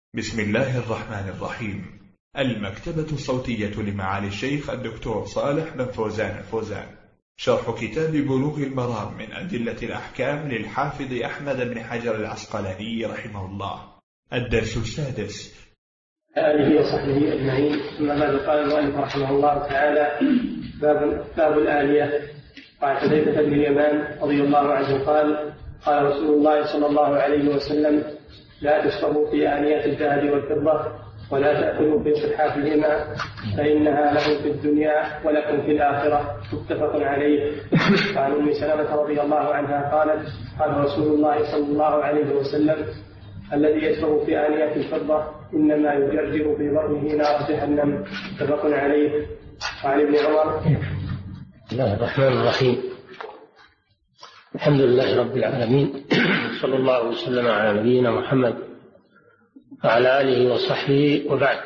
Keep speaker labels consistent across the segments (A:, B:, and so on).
A: بسم الله الرحمن الرحيم. المكتبة الصوتية لمعالي الشيخ الدكتور صالح بن فوزان الفوزان، شرح كتاب بلوغ المرام من أدلة الأحكام للحافظ أحمد بن حجر العسقلاني رحمه الله، الدرس السادس.
B: آله وصحبه أجمعين. ثم بعد قال المؤلف رحمه الله تعالى: باب الآنية. وعن حذيفة بن اليمان رضي الله عنه قال: قال رسول الله صلى الله عليه وسلم: لا تشربوا في آنية الذهب والفضة ولا تأكلوا في صحافهما فإنها لهم في الدنيا ولكم في الآخرة. متفق عليه. وعن أم سلمة رضي الله عنها قالت: قال رسول الله صلى الله عليه وسلم: الذي يشرب في آنية الفضة إنما يجرجر في بطنه نار جهنم. متفق عليه. وعن ابن عمر.
C: بسم الله الرحمن الرحيم. الحمد لله رب العالمين، صلى الله وسلم على نبينا محمد وعلى آله وصحبه، وبعد.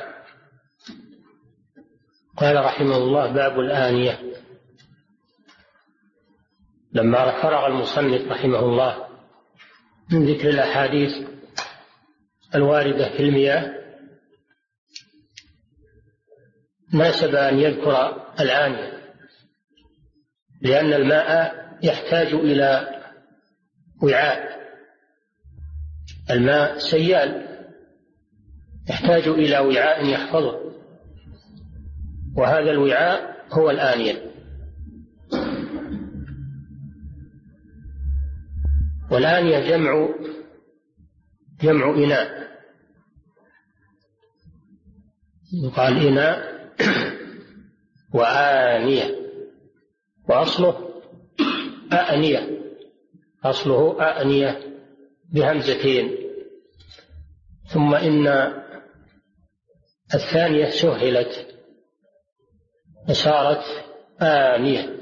C: قال رحمه الله: باب الآنية. لما فرغ المصنف رحمه الله من ذكر الأحاديث الواردة في المياه، ناسب أن يذكر الآنية، لأن الماء يحتاج إلى وعاء. الماء سيال، يحتاج إلى وعاء يحفظه، وهذا الوعاء هو الآنية. والآنية جمع إناء، يقال إناء وآنية، وأصله آنية، أصله آنية بهمزتين، ثم إن الثانية سهلت فصارت آنية.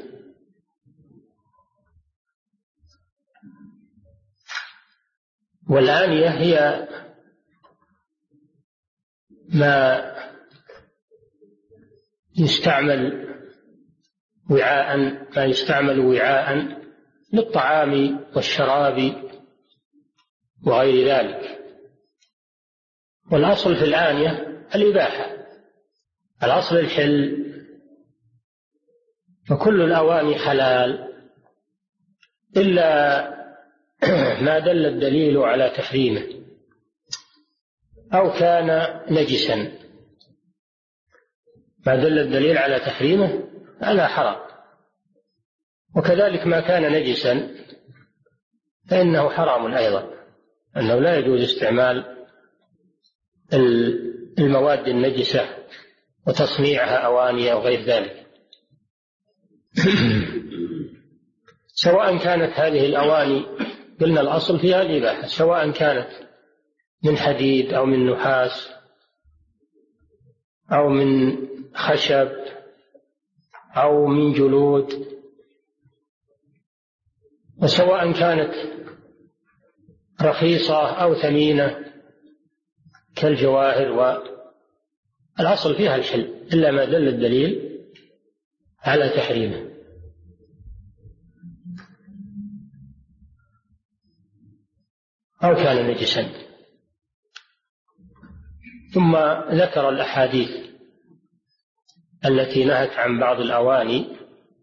C: والآنية هي ما يستعمل وعاء للطعام والشراب وغير ذلك. والأصل في الآنية الإباحة، الأصل الحل، فكل الأواني حلال إلا ما دل الدليل على تحريمه أو كان نجسا. ما دل الدليل على تحريمه فلا حرام، وكذلك ما كان نجسا فإنه حرام أيضا، أنه لا يجوز استعمال المواد النجسة وتصنيعها أواني أو غير ذلك. سواء كانت هذه الأواني، قلنا الأصل فيها الإباحة، سواء كانت من حديد أو من نحاس أو من خشب أو من جلود، وسواء كانت رخيصة أو ثمينة كالجواهر، والأصل فيها الحل إلا ما دل الدليل على تحريمه. أو كان نجسا. ثم ذكر الأحاديث التي نهت عن بعض الأواني،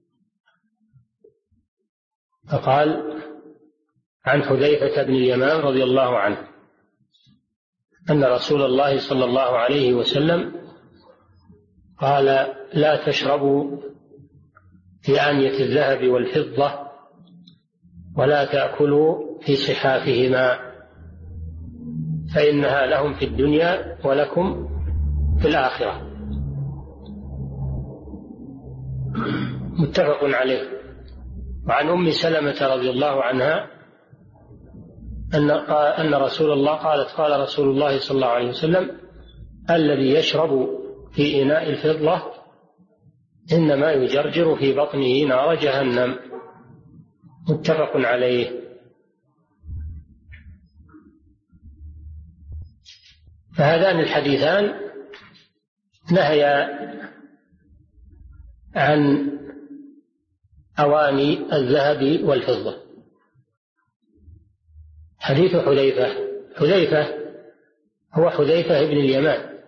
C: فقال: عن حذيفة بن اليمان رضي الله عنه أن رسول الله صلى الله عليه وسلم قال: لا تشربوا في آنية الذهب والفضة ولا تأكلوا في صحافهما فإنها لهم في الدنيا ولكم في الآخرة. متفق عليه. وعن أم سلمة رضي الله عنها أن رسول الله قال رسول الله صلى الله عليه وسلم: الذي يشرب في إناء الفضة إنما يجرجر في بطنه نار جهنم. متفق عليه. فهذان الحديثان نهيا عن أواني الذهب والفضة. حديث حذيفة هو حذيفة بن اليمان،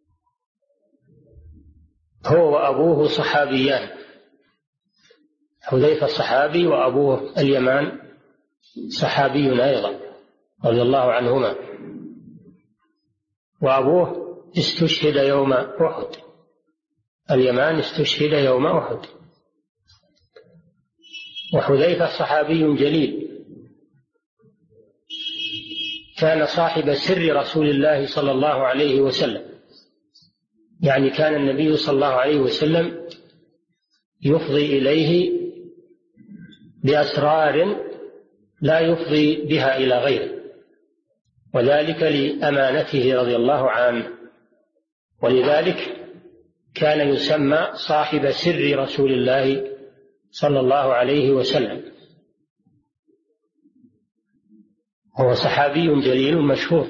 C: هو وأبوه صحابيان، حذيفة صحابي وأبوه اليمان صحابي أيضا رضي الله عنهما، وأبوه استشهد يوم أحد، اليمان استشهد يوم أحد. وحذيفة صحابي جليل، كان صاحب سر رسول الله صلى الله عليه وسلم، يعني كان النبي صلى الله عليه وسلم يفضي إليه بأسرار لا يفضي بها إلى غيره، وذلك لأمانته رضي الله عنه، ولذلك كان يسمى صاحب سر رسول الله صلى الله عليه وسلم. هو صحابي جليل مشهور.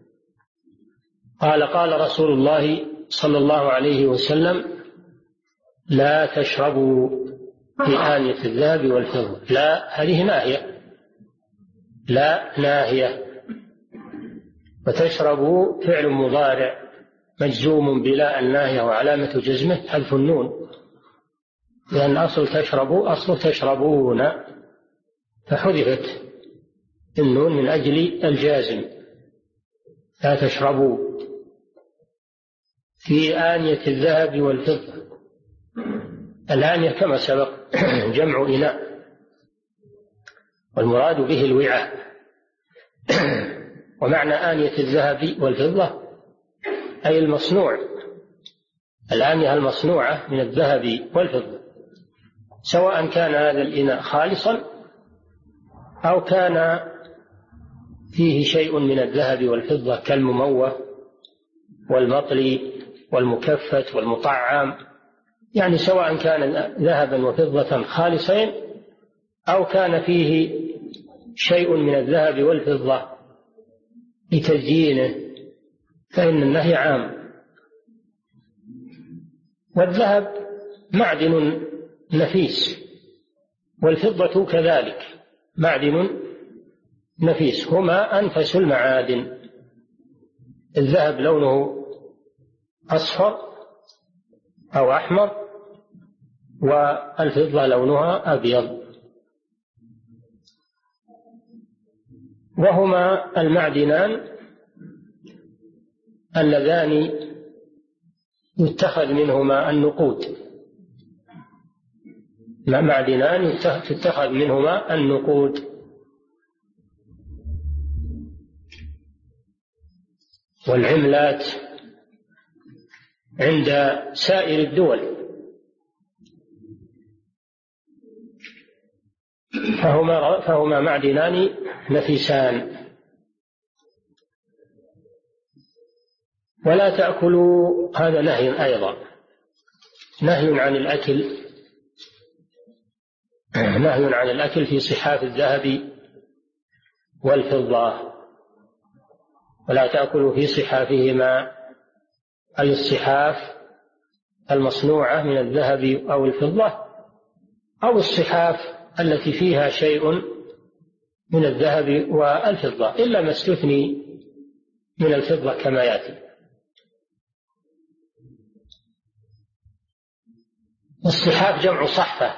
C: قال رسول الله صلى الله عليه وسلم: لا تشربوا في آنية الذهب والفضة. لا هذه ناهية، لا ناهية، وتشربوا فعل مضارع مجزوم بلا الناهية وعلامة جزمه حذف النون، لأن أصل تشربون، فحذفت النون من أجل الجازم. لا تشربوا في آنية الذهب والفضة. الآنية كما سبق جمع إناء، والمراد به الوعاء. ومعنى آنية الذهب والفضة أي المصنوع، الآنية المصنوعة من الذهب والفضة، سواء كان هذا الإناء خالصا أو كان فيه شيء من الذهب والفضة كالمموه والمطلي والمكفت والمطعم، يعني سواء كان ذهبا وفضة خالصين أو كان فيه شيء من الذهب والفضة لتزيينه، فإن النهي عام. والذهب معدن نفيس، والفضة كذلك معدن نفيس، هما أنفس المعادن. الذهب لونه أصفر أو أحمر، والفضة لونها أبيض، وهما المعدنان اللذان يتخذ منهما النقود، معدنان تتخذ منهما النقود. والعملات عند سائر الدول، فهما معدنان نفيسان. ولا تأكلوا، هذا نهي أيضا، نهي عن الأكل في صحاف الذهب والفضة. ولا تأكلوا في صحافهما، أي الصحاف المصنوعة من الذهب أو الفضة، أو الصحاف التي فيها شيء من الذهب والفضة، إلا ما استثني من الفضة كما يأتي. الصحاف جمع صحفة،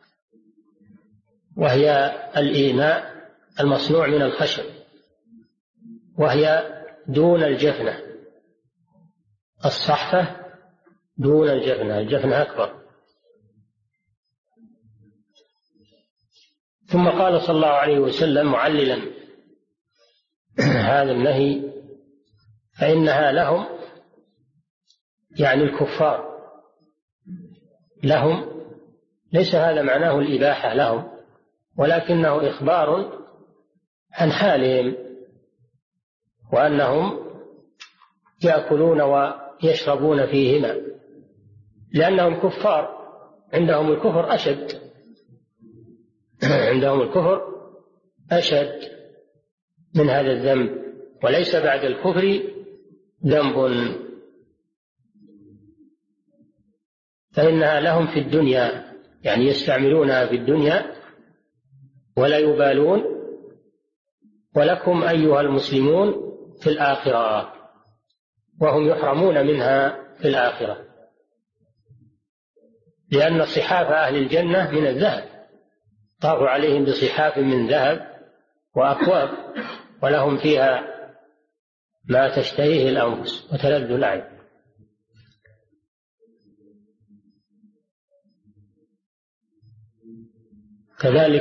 C: وهي الإيناء المصنوع من الخشب، وهي دون الجفنة. الصحفة دون الجفنة، الجفنة أكبر. ثم قال صلى الله عليه وسلم معللا هذا النهي: فإنها لهم، يعني الكفار لهم، ليس هذا معناه الإباحة لهم، ولكنه إخبار عن حالهم، وأنهم يأكلون ويشربون فيهما، لأنهم كفار، عندهم الكفر أشد، عندهم الكفر أشد من هذا الذنب، وليس بعد الكفر ذنب. فإنها لهم في الدنيا، يعني يستعملونها في الدنيا ولا يبالون، ولكم أيها المسلمون في الآخرة، وهم يحرمون منها في الآخرة، لأن صحاف أهل الجنة من الذهب، طاف عليهم بصحاف من ذهب وأكواب، ولهم فيها ما تشتهيه الأنفس وتلذ الأعين. كذلك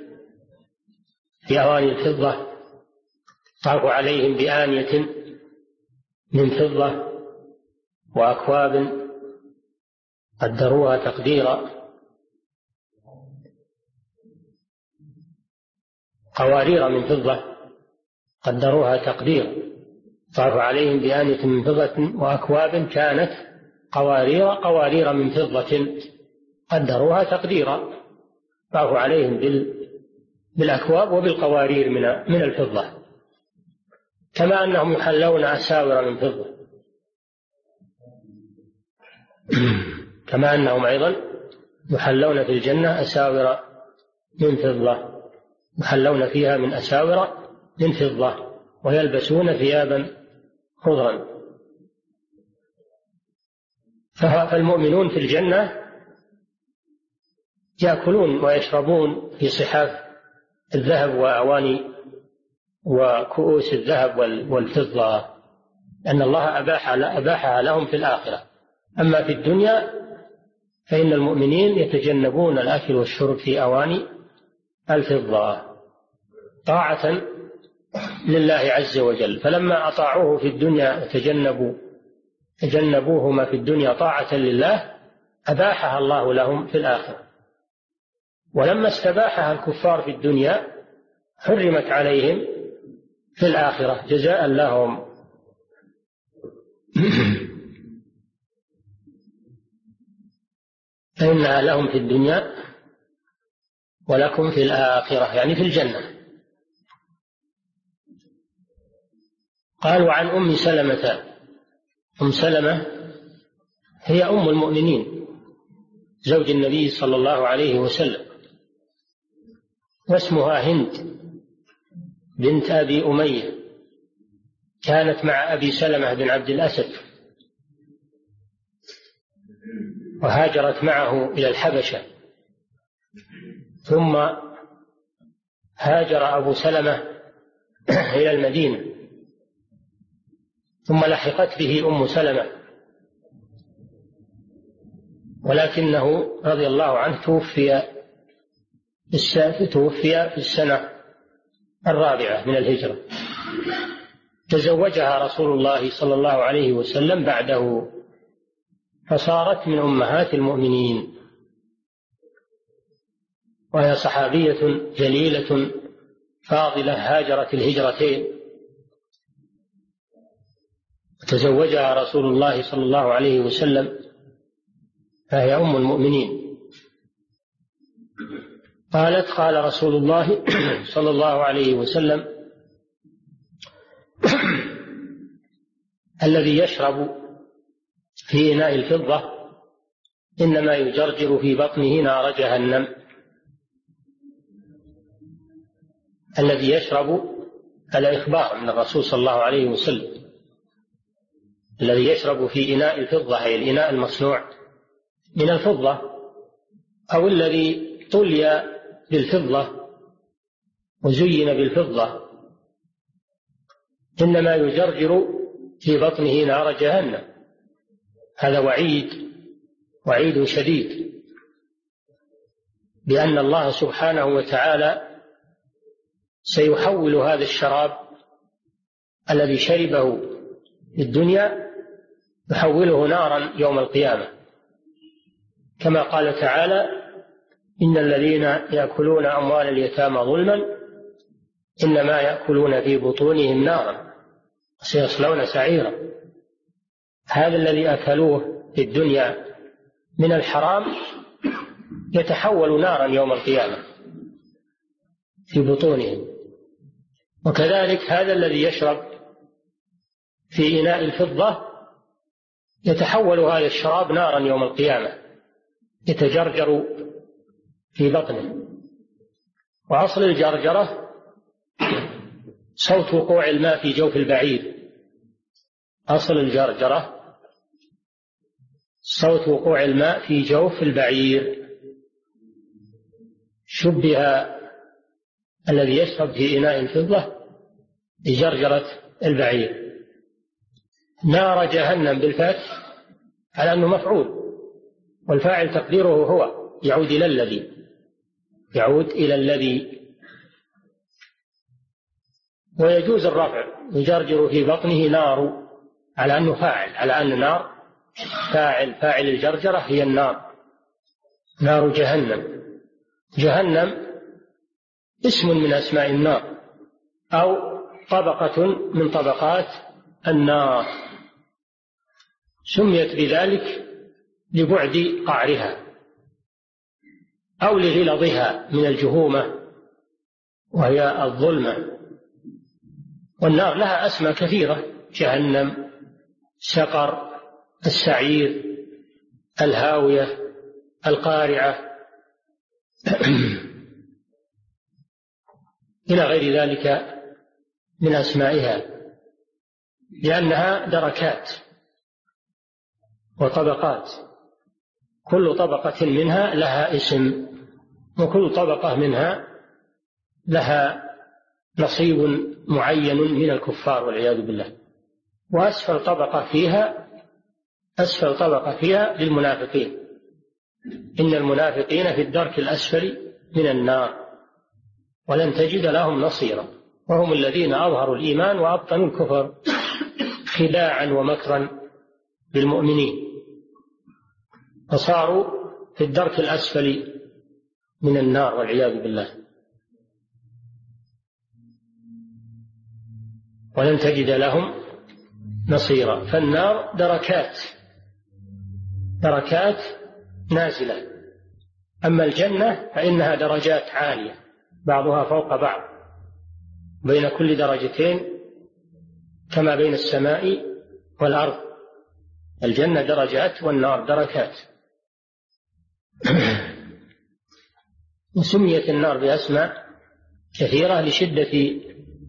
C: في أواني الفضة طاف عليهم بآنية من فضة وأكواب قدروها تقديرا، قوارير من فضة قدروها تقديرا. طاف عليهم بآنية من فضة وأكواب كانت قوارير من فضة قدروها تقديرا. طاف عليهم بالأكواب وبالقوارير من الفضة، كما أنهم يحلون أساور من فضة، كما أنهم أيضا يحلون في الجنة أساور من فضة، يحلون فيها من أساور من فضة، ويلبسون ثيابا خضرا. فالمؤمنون في الجنة يأكلون ويشربون في صحاف الذهب وأواني وكؤوس الذهب والفضة، لأن الله أباحها لهم في الآخرة. أما في الدنيا فإن المؤمنين يتجنبون الأكل والشرب في أواني الفضة طاعة لله عز وجل، فلما أطاعوه في الدنيا تجنبوهما في الدنيا طاعة لله أباحها الله لهم في الآخرة. ولما استباحها الكفار في الدنيا حرمت عليهم في الآخرة جزاء لهم. فإنها لهم في الدنيا ولكم في الآخرة، يعني في الجنة. قالوا عن أم سلمة. أم سلمة هي أم المؤمنين زوج النبي صلى الله عليه وسلم، واسمها هند بنت أبي أمية، كانت مع أبي سلمة بن عبد الأسد، وهاجرت معه إلى الحبشة، ثم هاجر أبو سلمة إلى المدينة، ثم لحقت به أم سلمة، ولكنه رضي الله عنه توفي في السنة الرابعة من الهجرة. تزوجها رسول الله صلى الله عليه وسلم بعده، فصارت من أمهات المؤمنين، وهي صحابية جليلة فاضلة هاجرت الهجرتين، تزوجها رسول الله صلى الله عليه وسلم، فهي أم المؤمنين. قالت: قال رسول الله صلى الله عليه وسلم: الذي يشرب في إناء الفضة إنما يجرجر في بطنه نار جهنم. الذي يشرب، هذا إخبار من الرسول صلى الله عليه وسلم. الذي يشرب في إناء الفضة أي الإناء المصنوع من الفضة، أو الذي طلي بالفضة وزين بالفضة، إنما يجرجر في بطنه نار جهنم. هذا وعيد شديد، بأن الله سبحانه وتعالى سيحول هذا الشراب الذي شربه في الدنيا، يحوله نارا يوم القيامة، كما قال تعالى: إن الذين يأكلون أموال اليتامى ظلما إنما يأكلون في بطونهم نارا سيصلون سعيرا. هذا الذي أكلوه في الدنيا من الحرام يتحول نارا يوم القيامة في بطونهم. وكذلك هذا الذي يشرب في إناء الفضة يتحول هذا الشراب نارا يوم القيامة، يتجرجر في بطنه. وأصل الجرجرة صوت وقوع الماء في جوف البعير أصل الجرجرة صوت وقوع الماء في جوف البعير. شبه الذي يشرب في إناء الفضة بجرجرة البعير. نار جهنم بالفتح على أنه مفعول، والفاعل تقديره هو يعود إلى الذي. ويجوز الرفع، يجرجر في بطنه نار على أنه فاعل، على أن نار فاعل الجرجرة هي النار، نار جهنم. جهنم اسم من أسماء النار أو طبقة من طبقات النار، سميت بذلك لبعد قعرها أو لغلظها من الجهومة وهي الظلمة. والنار لها أسماء كثيرة: جهنم، سقر، السعير، الهاوية، القارعة إلى غير ذلك من أسمائها، لأنها دركات وطبقات، كل طبقة منها لها اسم، وكل طبقة منها لها نصيب معين من الكفار والعياذ بالله. وأسفل طبقة فيها للمنافقين، إن المنافقين في الدرك الأسفل من النار ولن تجد لهم نصيرا، وهم الذين أظهروا الإيمان وأبطنوا الكفر خداعا ومكرا بالمؤمنين، فصاروا في الدرك الأسفل من النار والعياذ بالله، ولن تجد لهم نصيرا. فالنار دركات نازلة، أما الجنة فإنها درجات عالية بعضها فوق بعض، بين كل درجتين كما بين السماء والأرض. الجنة درجات والنار دركات. وسميت النار بأسماء كثيرة لشدة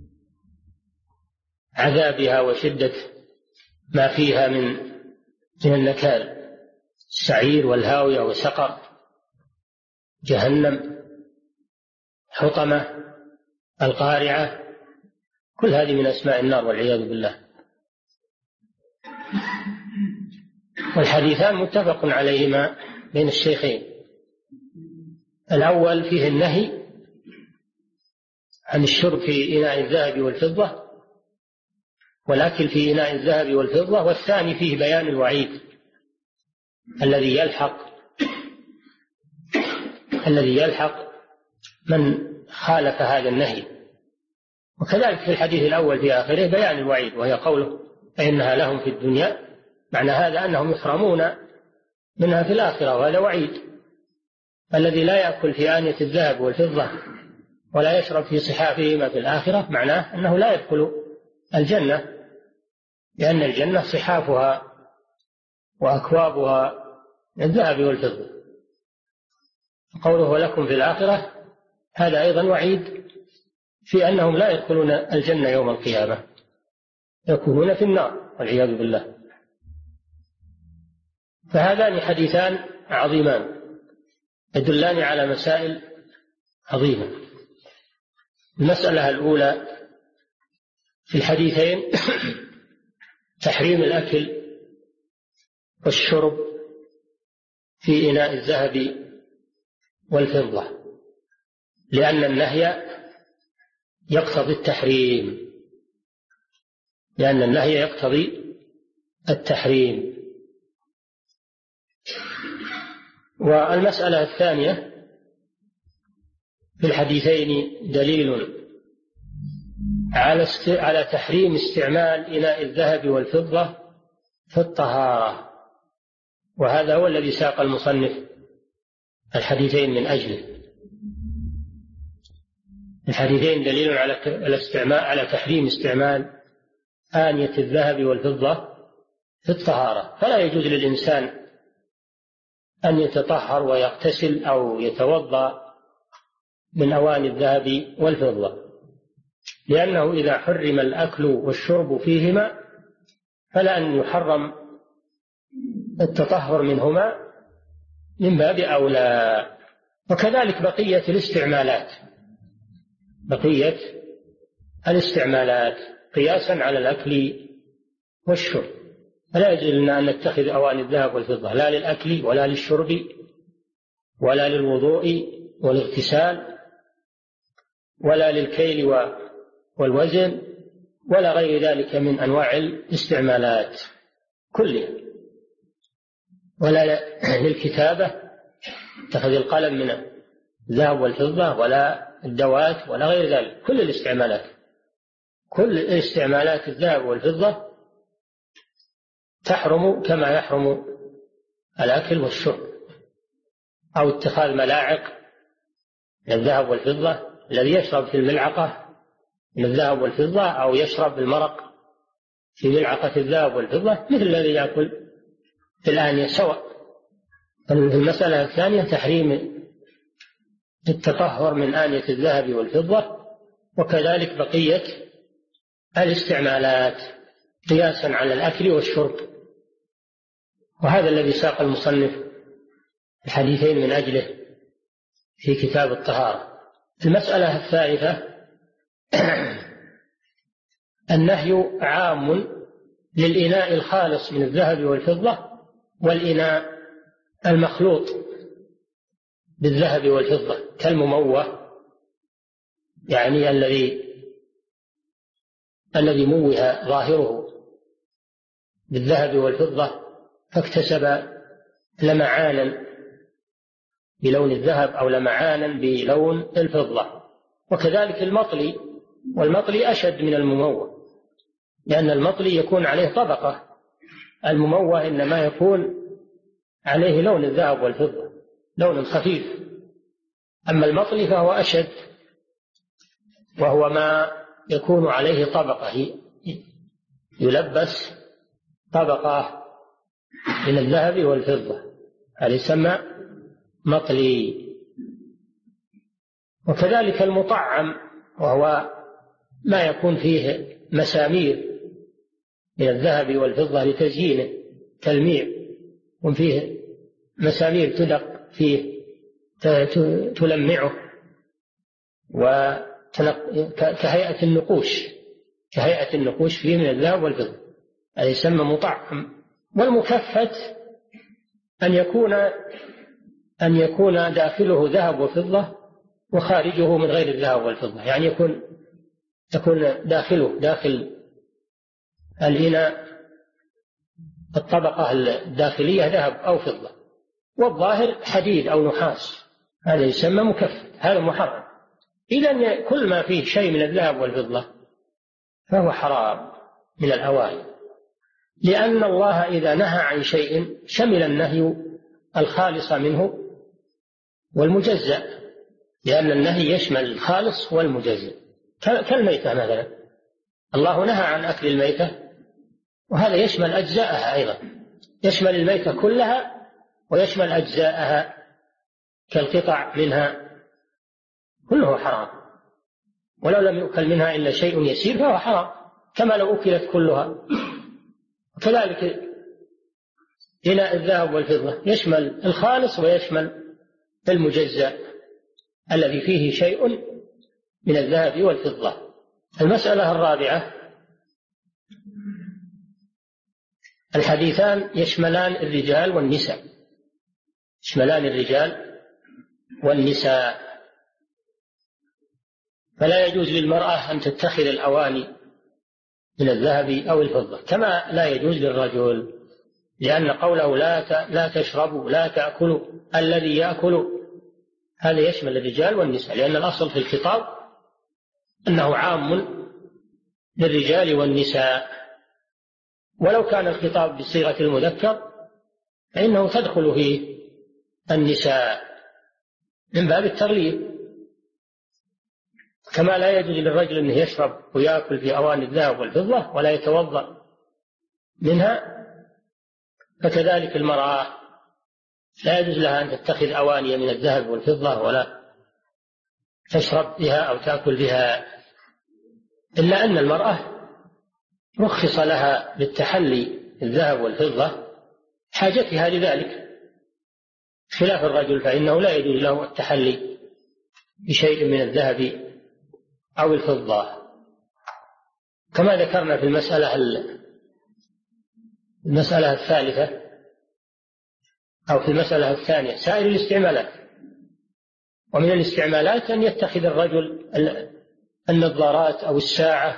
C: عذابها وشدة ما فيها من النكال: السعير والهاوية وسقر، جهنم، حطمة، القارعة، كل هذه من أسماء النار والعياذ بالله. والحديثان متفق عليهما بين الشيخين. الأول فيه النهي عن الشرب في إناء الذهب والفضة والأكل في إناء الذهب والفضة، والثاني فيه بيان الوعيد الذي يلحق من خالف هذا النهي. وكذلك في الحديث الأول في آخره بيان الوعيد، وهي قوله فإنها لهم في الدنيا، معنى هذا أنهم يحرمون منها في الآخرة، وهذا وعيد. الذي لا يأكل في آنية الذهب والفضة ولا يشرب في صحافهما في الآخرة معناه أنه لا يدخل الجنة، لأن الجنة صحافها وأكوابها من الذهب والفضة. قوله ولكم في الآخرة هذا أيضا وعيد في أنهم لا يدخلون الجنة يوم القيامة، يكونون في النار والعياذ بالله. فهذان حديثان عظيمان يدلان على مسائل عظيمة. المسألة الأولى في الحديثين تحريم الأكل والشرب في إناء الذهب والفضة، لأن النهي يقتضي التحريم. والمسألة الثانية في الحديثين دليل على تحريم استعمال إناء الذهب والفضة في الطهارة، وهذا هو الذي ساق المصنف الحديثين من أجله. الحديثين دليل على تحريم استعمال آنية الذهب والفضة في الطهارة، فلا يجوز للإنسان أن يتطهر ويغتسل أو يتوضأ من أواني الذهب والفضة، لأنه إذا حرم الأكل والشرب فيهما فلا أن يحرم التطهر منهما من باب أولى. وكذلك بقية الاستعمالات قياسا على الأكل والشرب. فلا يجوز لنا أن نتخذ أواني الذهب والفضة لا للأكل ولا للشرب ولا للوضوء والاغتسال ولا للكيل والوزن ولا غير ذلك من أنواع الاستعمالات كلها، ولا للكتابة اتخذ القلم من الذهب والفضة ولا الدوات ولا غير ذلك. كل الاستعمالات الذهب والفضة تحرم كما يحرم الأكل والشرب، أو اتخاذ ملاعق من الذهب والفضة. الذي يشرب في الملعقة من الذهب والفضة أو يشرب المرق في ملعقة الذهب والفضة مثل الذي يأكل في الآنية سواء. المسألة الثانية تحريم التطهر من آنية الذهب والفضة، وكذلك بقية الاستعمالات قياسا على الأكل والشرب. وهذا الذي ساق المصنف الحديثين من أجله في كتاب الطهارة. المسألة الثالثة النهي عام للإناء الخالص من الذهب والفضة والإناء المخلوط بالذهب والفضة كالمموه، يعني الذي موه ظاهره بالذهب والفضة فاكتسب لمعانا بلون الذهب أو لمعانا بلون الفضة. وكذلك المطلي، والمطلي أشد من المموه، لأن المطلي يكون عليه طبقة، المموه إنما يكون عليه لون الذهب والفضة، لون خفيف. أما المطلي فهو أشد، وهو ما يكون عليه طبقة، يلبس طبقة من الذهب والفضة، هذا يسمى مطلي. وكذلك المطعم، وهو ما يكون فيه مسامير من الذهب والفضة لتزيينه كالميع، وفيه مسامير تدق فيه تلمعه كهيئة النقوش فيه من الذهب والفضة، هذا يسمى مطعم. والمكفت أن يكون داخله ذهب وفضة وخارجه من غير الذهب والفضة، يعني يكون داخل الإناء الطبقة الداخلية ذهب أو فضة والظاهر حديد أو نحاس، هذا يسمى مكفت، هذا محرم. إذن كل ما فيه شيء من الذهب والفضة فهو حرام من الأواني، لأن الله إذا نهى عن شيء شمل النهي الخالص منه والمجزأ، لأن النهي يشمل الخالص والمجزأ. كالميتة مثلا، الله نهى عن أكل الميتة، وهذا يشمل أجزاءها أيضا، يشمل الميتة كلها ويشمل أجزاءها كالقطع منها، كله حرام. ولو لم يؤكل منها إلا شيء يسير فهو حرام، كما لو أكلت كلها. وكذلك إناء الذهب والفضة يشمل الخالص ويشمل المجزأ الذي فيه شيء من الذهب والفضة. المسألة الرابعة الحديثان يشملان الرجال والنساء، فلا يجوز للمرأة أن تتخذ الأواني من الذهب أو الفضة كما لا يجوز للرجل، لأن قوله لا تشربوا لا تأكلوا، الذي يأكل هذا يشمل الرجال والنساء، لأن الأصل في الخطاب أنه عام للرجال والنساء. ولو كان الخطاب بصيغة المذكر فإنه تدخل فيه النساء من باب التغليب، كما لا يجوز للرجل أنه يشرب ويأكل في أواني الذهب والفضة ولا يتوضأ منها، فكذلك المرأة لا يجوز لها أن تتخذ أواني من الذهب والفضة ولا تشرب بها أو تأكل بها، إلا أن المرأة رخص لها بالتحلي الذهب والفضة حاجتها لذلك، خلاف الرجل فإنه لا يجوز له التحلي بشيء من الذهب أو الفضة. كما ذكرنا في المسألة الثالثة أو في المسألة الثانية سائر الاستعمالات. ومن الاستعمالات أن يتخذ الرجل النظارات أو الساعة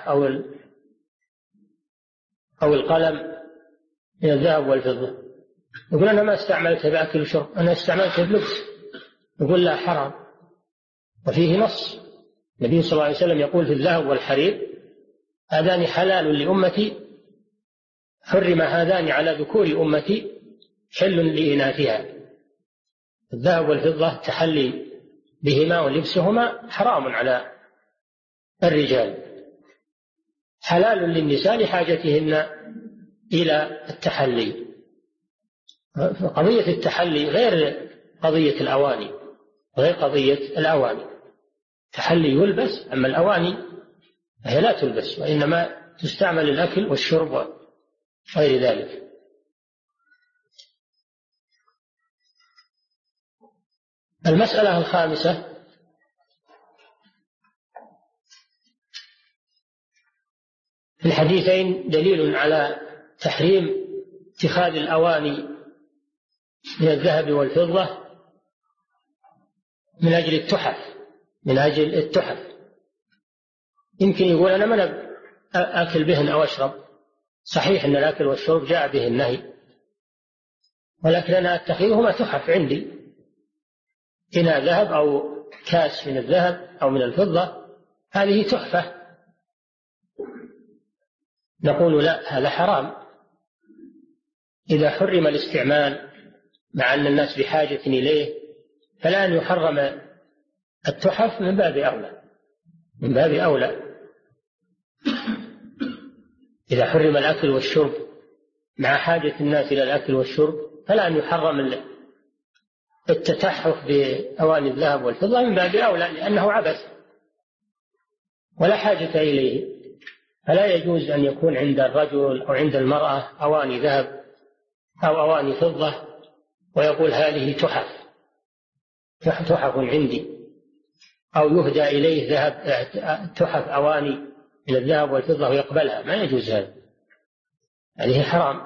C: أو القلم من الذهب والفضة. يقول أنا ما استعملتها بأكل وشرب، أنا استعملتها بلبس. يقول لا، حرام. وفيه نص، النبي صلى الله عليه وسلم يقول في الذهب والحرير هذان حلال لأمتي، حرم هذان على ذكور أمتي، حل لإناثها. الذهب والفضة تحلي بهما ولبسهما حرام على الرجال، حلال للنساء لحاجتهن إلى التحلي. قضية التحلي غير قضية الأواني، غير قضية الأواني. تحلي يلبس، أما الأواني هي لا تلبس، وإنما تستعمل الأكل والشرب وغير ذلك. المسألة الخامسة في الحديثين دليل على تحريم اتخاذ الأواني من الذهب والفضة من أجل التحف. يمكن يقول أنا من أكل بهن أو أشرب، صحيح أن الأكل والشرب جاء به النهي، ولكن أنا أتخذهما تحف عندي، إناء ذهب أو كاس من الذهب أو من الفضة، هذه تحفة. نقول لا، هذا حرام. إذا حرم الاستعمال مع أن الناس بحاجة إليه، فالآن يحرم التحف من باب أولى. إذا حرم الأكل والشرب مع حاجة الناس إلى الأكل والشرب، فالآن يحرم التتحف بأواني الذهب والفضة من باب أولى، لأنه عبث ولا حاجة إليه. فلا يجوز أن يكون عند الرجل أو عند المرأة أواني ذهب أو أواني فضة ويقول هذه تحف عندي، أو يهدى إليه تحف أواني من الذهب والفضة ويقبلها. ما يجوز هذا، هذه حرام،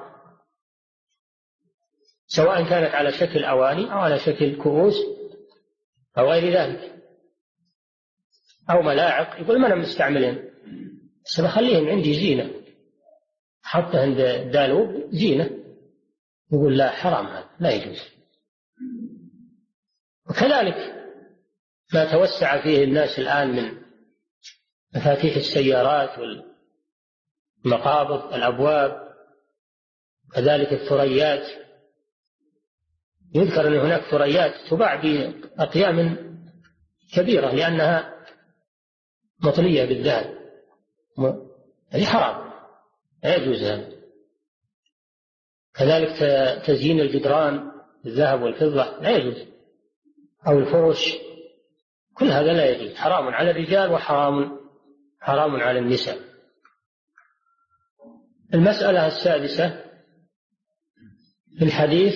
C: سواء كانت على شكل أواني أو على شكل كؤوس أو غير ذلك، أو ملاعق. يقول ما أنا مستعملين، بس بخليهم عندي زينة، حطه عند الدالوب زينة. يقول لا، حرام، هذا لا يجوز. وكذلك ما توسع فيه الناس الآن من مفاتيح السيارات والمقابض، الأبواب، كذلك الثريات. يذكر أن هناك ثريات تباع بأقيام كبيرة لأنها مطلية بالذهب، هذه حرام، لا يجوز هذا. كذلك تزيين الجدران بالذهب والفضة لا يجوز، أو الفرش، كل هذا لا يجوز، حرام على الرجال وحرام على النساء. المسألة السادسة في الحديث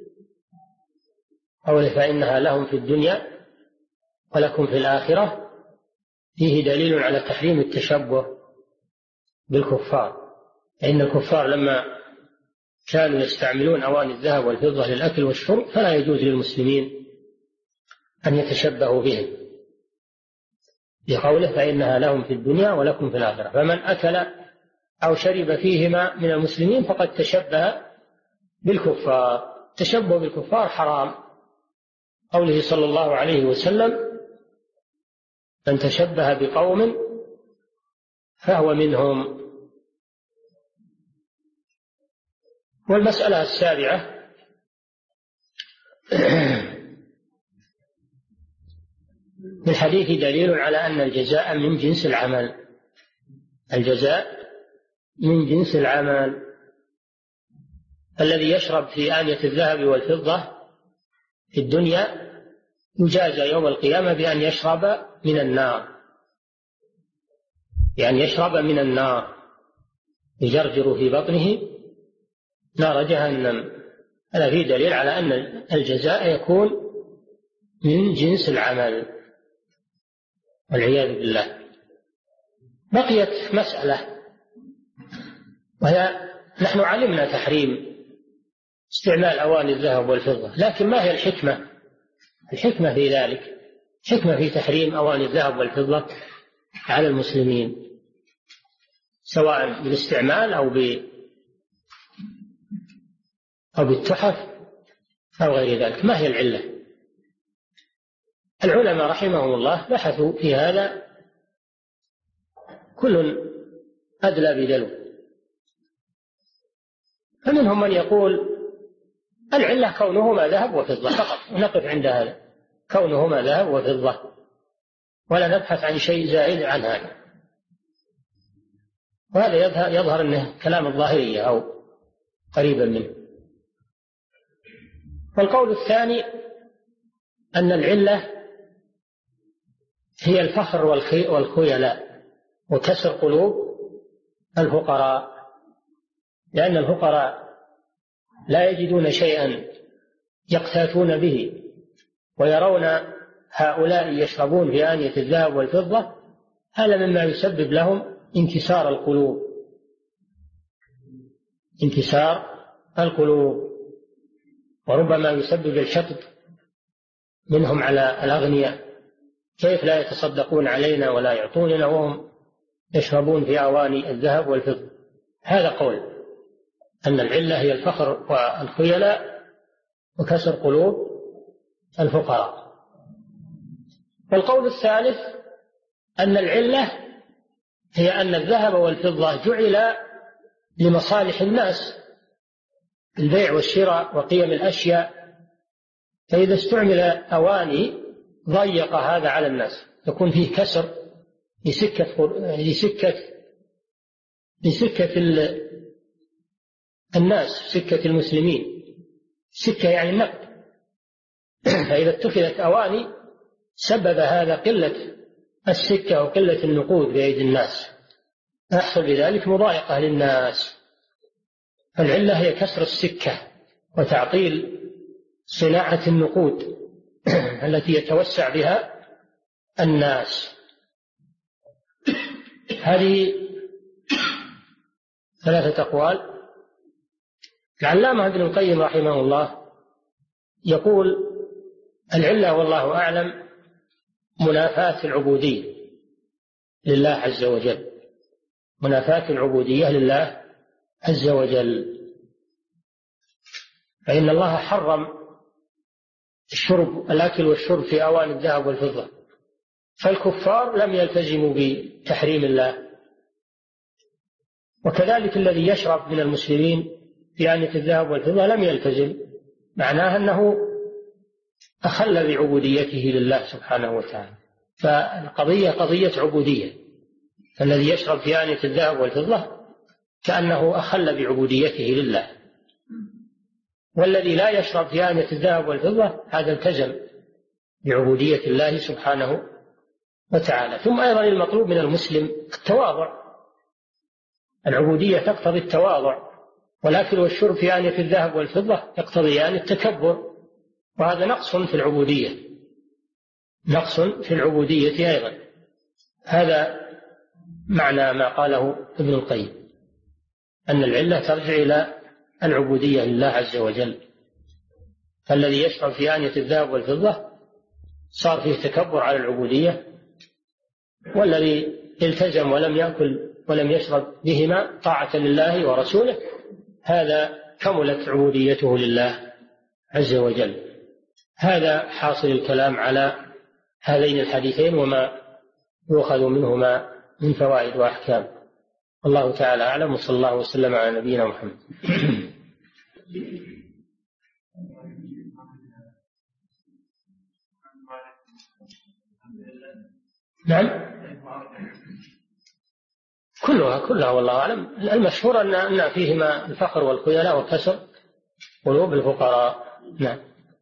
C: قوله فإنها لهم في الدنيا ولكم في الآخرة، فيه دليل على تحريم التشبه بالكفار. فإن الكفار لما كانوا يستعملون أواني الذهب والفضة للأكل والشرب، فلا يجوز للمسلمين أن يتشبهوا بهم، بقوله فإنها لهم في الدنيا ولكم في الآخرة. فمن أكل أو شرب فيهما من المسلمين فقد تشبه بالكفار. التشبه بالكفار حرام، قوله صلى الله عليه وسلم من تشبه بقوم فهو منهم. والمسألة السابعة في الحديث دليل على أن الجزاء من جنس العمل. الجزاء من جنس العمل. الذي يشرب في آنية الذهب والفضة في الدنيا يجازى يوم القيامة بأن يشرب من النار، يعني يشرب من النار، يجرجر في بطنه نار جهنم. هذا فيه دليل على أن الجزاء يكون من جنس العمل والعياذ بالله. بقيت مسألة، وهي نحن علمنا تحريم استعمال أواني الذهب والفضة، لكن ما هي الحكمة في ذلك؟ حكمة في تحريم أواني الذهب والفضة على المسلمين، سواء بالاستعمال أو بالتحف أو غير ذلك. ما هي العلة؟ العلماء رحمهم الله بحثوا في هذا، كل أدلى بدلو. فمنهم من يقول العلة كونهما ذهب وفضة فقط، ونقف عند هذا، كونهما ذهب وفضة، ولا نبحث عن شيء زائد عن هذا. وهذا يظهر أنه كلام الظاهرية أو قريبا منه. والقول الثاني أن العلة هي الفخر والخيلاء وكسر قلوب الفقراء، لأن الفقراء لا يجدون شيئا يقتاتون به، ويرون هؤلاء يشربون في آنية الذهب والفضة، هذا مما يسبب لهم انكسار القلوب، وربما يسبب الحقد منهم على الأغنياء، كيف لا يتصدقون علينا ولا يعطوننا وهم يشربون في أواني الذهب والفضة. هذا قول أن العلة هي الفخر والخيلاء وكسر قلوب الفقراء. والقول الثالث أن العلة هي أن الذهب والفضة جعل لمصالح الناس، البيع والشراء وقيم الأشياء، فإذا استعمل أواني ضيق هذا على الناس، يكون فيه كسر لسكة الناس، سكة المسلمين، سكة يعني النقد. فإذا اتخذت أواني سبب هذا قلة السكة وقلة النقود بأيدي الناس، يحصل بذلك مضايقة للناس. فالعلة هي كسر السكة وتعطيل صناعة النقود التي يتوسع بها الناس. هذه 3 أقوال. العلامة ابن القيم رحمه الله يقول العلة والله أعلم منافاة العبودية لله عز وجل، منافاة العبودية لله عز وجل، فإن الله حرم الأكل والشرب في أواني الذهب والفضة، فالكفار لم يلتزموا بتحريم الله، وكذلك الذي يشرب من المسلمين في آنية الذهب والفضة لم يلتزم، معناه أنه أخل بعبوديته لله سبحانه وتعالى. فالقضية قضية عبودية، فالذي يشرب في آنية الذهب والفضة كأنه أخل بعبوديته لله، والذي لا يشرب في آنية الذهب والفضة هذا التزم بعبودية الله سبحانه وتعالى. ثم أيضا المطلوب من المسلم التواضع، العبودية تقتضي التواضع، والأكل والشرب في آنية الذهب والفضة يقتضيان التكبر، وهذا نقص في العبودية، نقص في العبودية أيضا. هذا معنى ما قاله ابن القيم، أن العلة ترجع إلى العبودية لله عز وجل. فالذي يشرب في آنية الذهب والفضة صار فيه تكبر على العبودية، والذي التزم ولم يأكل ولم يشرب بهما طاعة لله ورسوله هذا كملت عبوديته لله عز وجل. هذا حاصل الكلام على هذين الحديثين وما يؤخذ منهما من فوائد وأحكام. الله تعالى أعلم، وصلى الله وسلم على نبينا محمد. نعم، كلها والله أعلم. المشهور أن فيهما الفخر والخيلاء وكسر قلوب الفقراء. نعم،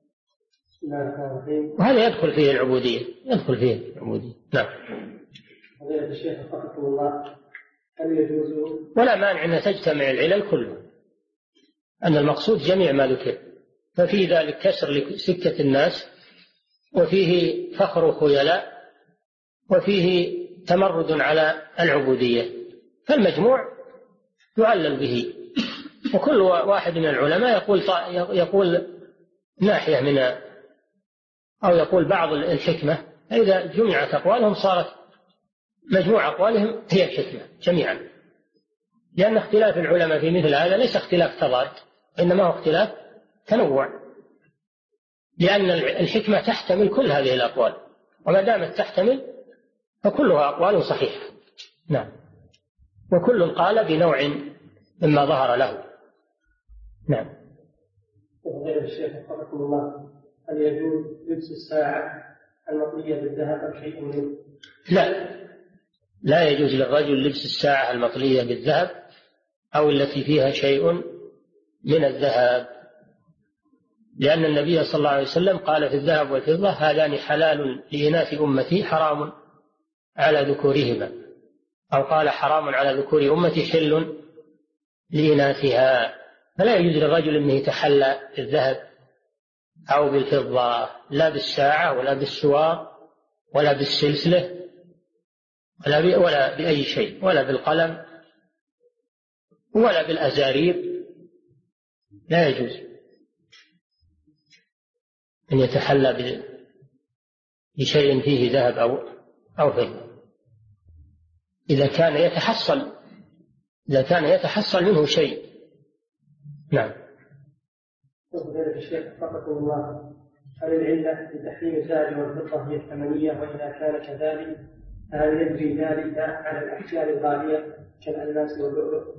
C: وهذا يدخل فيه العبودية، نعم.
B: فضيلة الشيخ وفقكم الله، هل يجوز؟
C: ولا مانع أن تجتمع العلل كلها، أن المقصود جميع ما ذكر، ففي ذلك كسر لسكة الناس، وفيه فخر خيلاء، وفيه تمرد على العبودية، فالمجموع يعلل به. وكل واحد من العلماء يقول ناحية من، أو يقول بعض الحكمة، إذا جمعت أقوالهم صارت مجموع أقوالهم هي الحكمة جميعا، لأن اختلاف العلماء في مثل هذا ليس اختلاف تضاد، إنما هو اختلاف تنوع، لأن الحكمة تحتمل كل هذه الأقوال، وما دامت تحتمل فكلها أقوال صحيحة. نعم، وكل قال بنوع مما ظهر له. نعم.
B: وغير الشيخ حفظكم الله، هل يجوز لبس الساعة المطلية بالذهب أو شيء منه؟
C: لا يجوز للرجل لبس الساعة المطلية بالذهب أو التي فيها شيء من الذهب، لأن النبي صلى الله عليه وسلم قال في الذهب والفضة هذان حلال لإناث أمتي حرام على ذكورهما، أو قال حرام على ذكور أمتي حل لإناثها. فلا يجوز للرجل أنه يتحلى بالذهب أو بالفضة، لا بالساعة ولا بالسوار ولا بالسلسلة ولا بأي شيء، ولا بالقلم ولا بالأزارير، لا يجوز أن يتحلى بشيء فيه ذهب أو فضة إذا كان يتحصل منه شيء. نعم.
B: وغير الشيخ حفظكم الله، هل العلة لتحريم الذهب والفضة هي الثمنية؟ وإذا كان كذلك فهل يجري ذلك على الأحجار الغالية كالألماس واللؤلؤ؟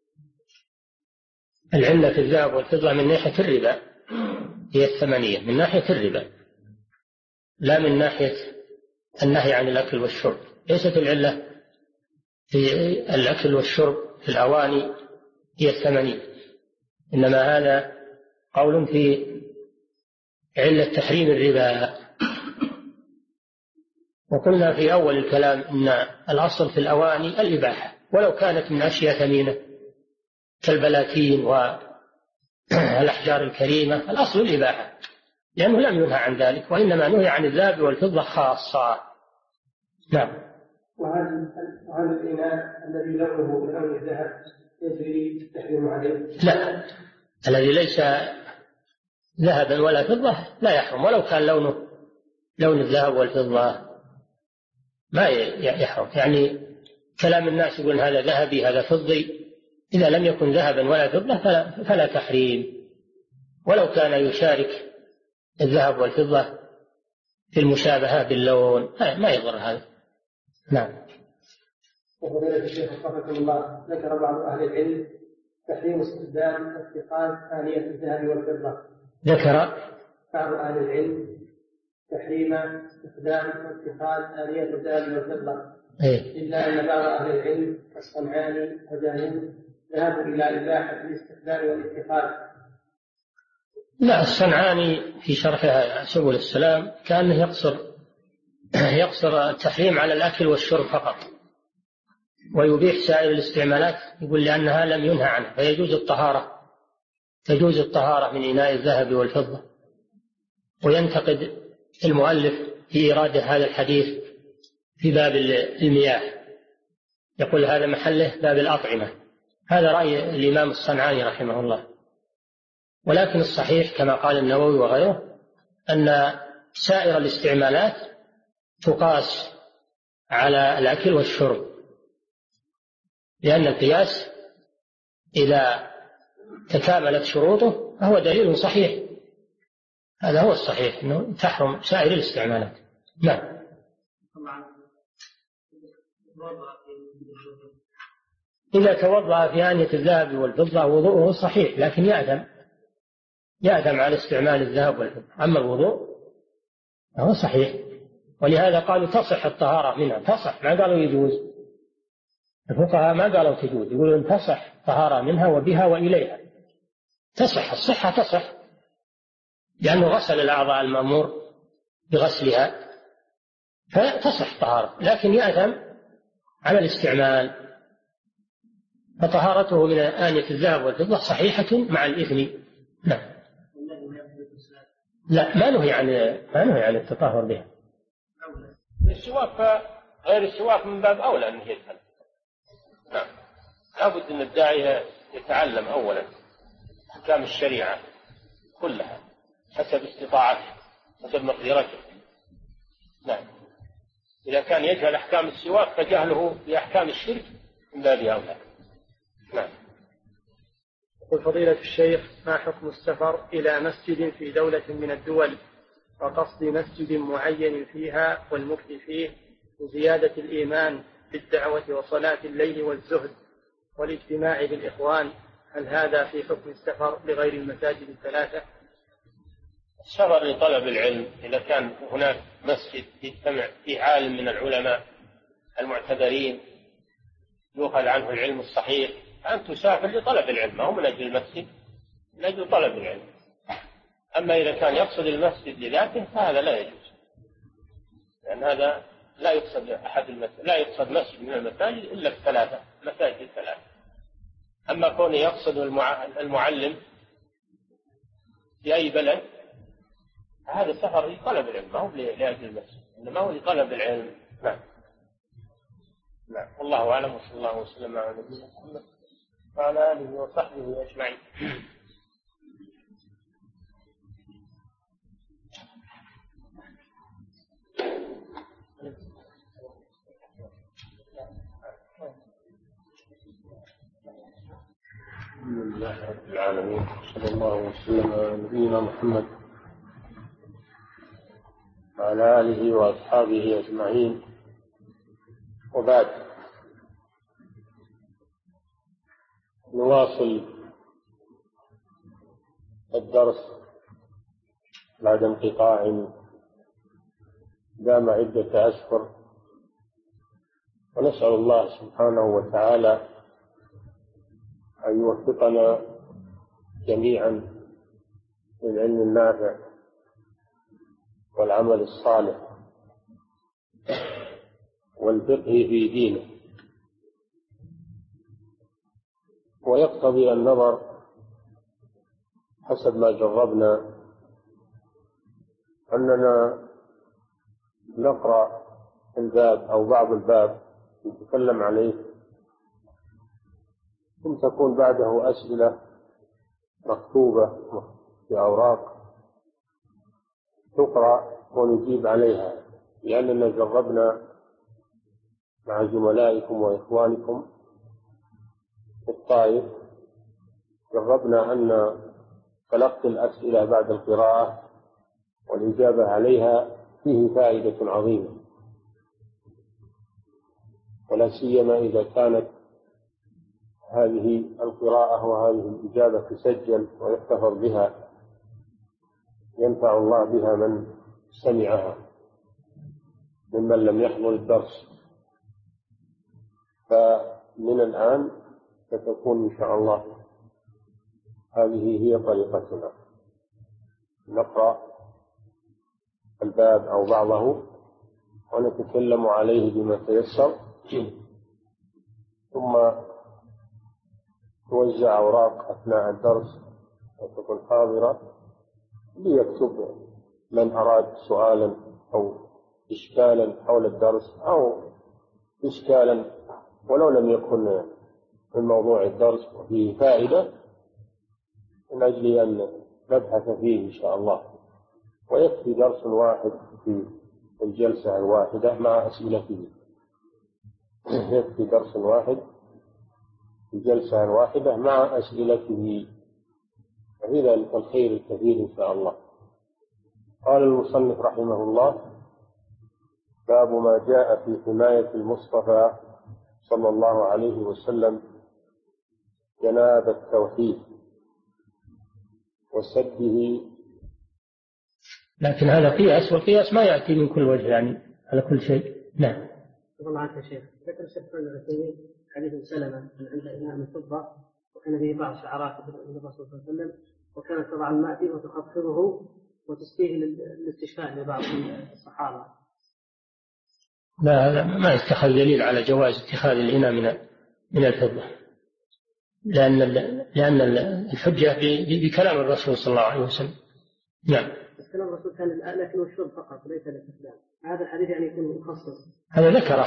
C: العلة في الذهب والفضة من ناحية الربا هي الثمنية، من ناحية الربا، لا من ناحية النهي عن الأكل والشرب. ليست العلة في الأكل والشرب في الأواني هي الثمنية، إنما هذا قول في علة تحريم الربا. وقلنا في أول الكلام أن الأصل في الأواني الإباحة، ولو كانت من أشياء ثمينة كالبلاتين والأحجار الكريمة، الأصل الإباحة، لأنه لم ينهى عن ذلك، وإنما نهي عن الذهب والفضة خاصة. نعم.
B: وهل الإناء الذي لونه كلون الذهب يجري التحريم عليه؟
C: لا، الذي ليس ذهبا ولا فضة لا يحرم، ولو كان لون الذهب والفضة ما يحرم. يعني كلام الناس يقول هذا ذهبي هذا فضي، إذا لم يكن ذهبا ولا فضة فلا تحريم، ولو كان يشارك الذهب والفضة في المشابهة باللون ما يضر هذا. نعم.
B: وفضيلة الشيخ وفقكم الله، ذكر بعض أهل العلم تحريم استخدام اتخاذ آنية الذهب والفضة.
C: ذكر
B: بعض أهل العلم تحريم استخدام اتخاذ آنية الذهب والفضة، إلا أن بعض أهل العلم كالصنعاني ودانون ذهبوا إلى إباحة الاستخدام والاتخاذ.
C: لا، الصنعاني في شرحها سبل السلام كأنه يقصر التحريم على الأكل والشرب فقط، ويبيح سائر الاستعمالات، يقول لأنها لم ينهى عنها فيجوز الطهارة، تجوز الطهارة من إناء الذهب والفضة. وينتقد المؤلف في إرادة هذا الحديث في باب المياه، يقول هذا محله باب الأطعمة. هذا رأي الإمام الصنعاني رحمه الله، ولكن الصحيح كما قال النووي وغيره أن سائر الاستعمالات تقاس على الأكل والشرب، لأن القياس إذا تكاملت شروطه فهو دليل صحيح. هذا هو الصحيح، أنه تحرم سائر الاستعمالات. نعم. إذا توضأ في آنية الذهب والفضة وضوءه صحيح، لكن يأثم على استعمال الذهب والفضة. أما الوضوء فهو صحيح، ولهذا قالوا تصح الطهارة منها، تصح، ما قالوا يجوز. الفقهاء ما قالوا تجوز، يقولون تصح طهارة منها وبها وإليها، تصح، الصحة تصح، لأنه غسل الأعضاء المأمور بغسلها فتصح طهارة، لكن يأثم على الاستعمال. فطهارته من آنية الذهب والفضة صحيحة مع الإثم. نعم. لا، ما نهي عن التطهر بها.
D: السواك غير السواك من باب أولى أنه يتعلم. نعم، لابد أن الداعية يتعلم أولا أحكام الشريعة كلها حسب استطاعته حسب مقدرته. نعم، إذا كان يجهل أحكام السواك فجهله بأحكام الشرك من باب أولى. نعم.
B: يقول فضيلة الشيخ: ما حكم السفر إلى مسجد في دولة من الدول وقصد مسجد معين فيها والمفتي فيه وزيادة الإيمان بالدعوة وصلاة الليل والزهد والاجتماع بالإخوان، هل هذا في حكم السفر لغير المساجد الثلاثة؟
D: السفر لطلب العلم إذا كان هناك مسجد يجتمع فيه عالم من العلماء المعتبرين يؤخذ عنه العلم الصحيح، أن تسافر لطلب العلم، ما هو من أجل المسجد، من أجل طلب العلم. أما إذا كان يقصد المسجد لذاته فهذا لا يجوز، لأن هذا لا يقصد لا يقصد مسجد من المساجد إلا الثلاثة، مساجد الثلاثة. أما كونه يقصد المعلم في أي بلد هذا سفر لطلب العلم، ما هو لأجل المسجد، إنما هو لطلب العلم. نعم. نعم، والله أعلم، وصلى الله وسلم على نبينا محمد وعلى آله وصحبه أجمعين. الحمد لله رب العالمين، صلى الله وسلم على نبينا محمد وعلى آله وأصحابه أجمعين، وبعد. نواصل الدرس بعد انقطاع دام عدة أشهر، ونسأل الله سبحانه وتعالى أن يوفقنا جميعا للعلم النافع والعمل الصالح والفقه في دينه. ويقتضي النظر حسب ما جربنا أننا نقرأ الباب أو بعض الباب نتكلم عليه، ثم تكون بعده أسئلة مكتوبة في أوراق تقرأ ونجيب عليها، لأننا جربنا مع زملائكم وإخوانكم في الطائف، جربنا أن تلقي الأسئلة بعد القراءة والإجابة عليها فيه فائدة عظيمة، ولا سيما إذا كانت هذه القراءة وهذه الإجابة تسجل ويحتفظ بها، ينفع الله بها من سمعها ممن لم يحضر الدرس. فمن الآن ستكون إن شاء الله هذه هي طريقتنا، نقرأ الباب أو بعضه ونتكلم عليه بما تيسر، ثم توزع أوراق أثناء الدرس وتكون حاضرة ليكتب من أراد سؤالا أو إشكالا حول الدرس أو إشكالا ولو لم يكن من موضوع الدرس وفيه فائدة، من أجل أن نبحث فيه إن شاء الله. ويكفي درس واحد في الجلسة الواحدة مع أسئلته، يكفي درس واحد في الجلسة الواحدة مع أسئلته، وفي ذلك الخير الكثير إن شاء الله. قال المصنف رحمه الله: باب ما جاء في حماية المصطفى صلى الله عليه وسلم جناب التوحيد وسده.
C: لكن هذا قياس، والقياس ما يأتي من كل وجه يعني على كل شيء. نعم.
B: الله عنك يا شيخ، ذكر الشيخ محمد العثيمين حديث سلمة أن عند إناء من فضة وكان فيه بعض شعرات الرسول صلى الله عليه وسلم، وكانت تضع الماء فيه وتخفضه وتسقيه للاستشفاء لبعض الصحابة.
C: لا ما يتخذ دليل على جواز اتخاذ الإناء من الفضة. لأن الحجة بكلام الرسول صلى الله عليه وسلم. نعم.
E: كلام الرسول كان الأكل والشرب فقط وليس الاستسلام. هذا الحديث يعني يكون مخصص.
C: هذا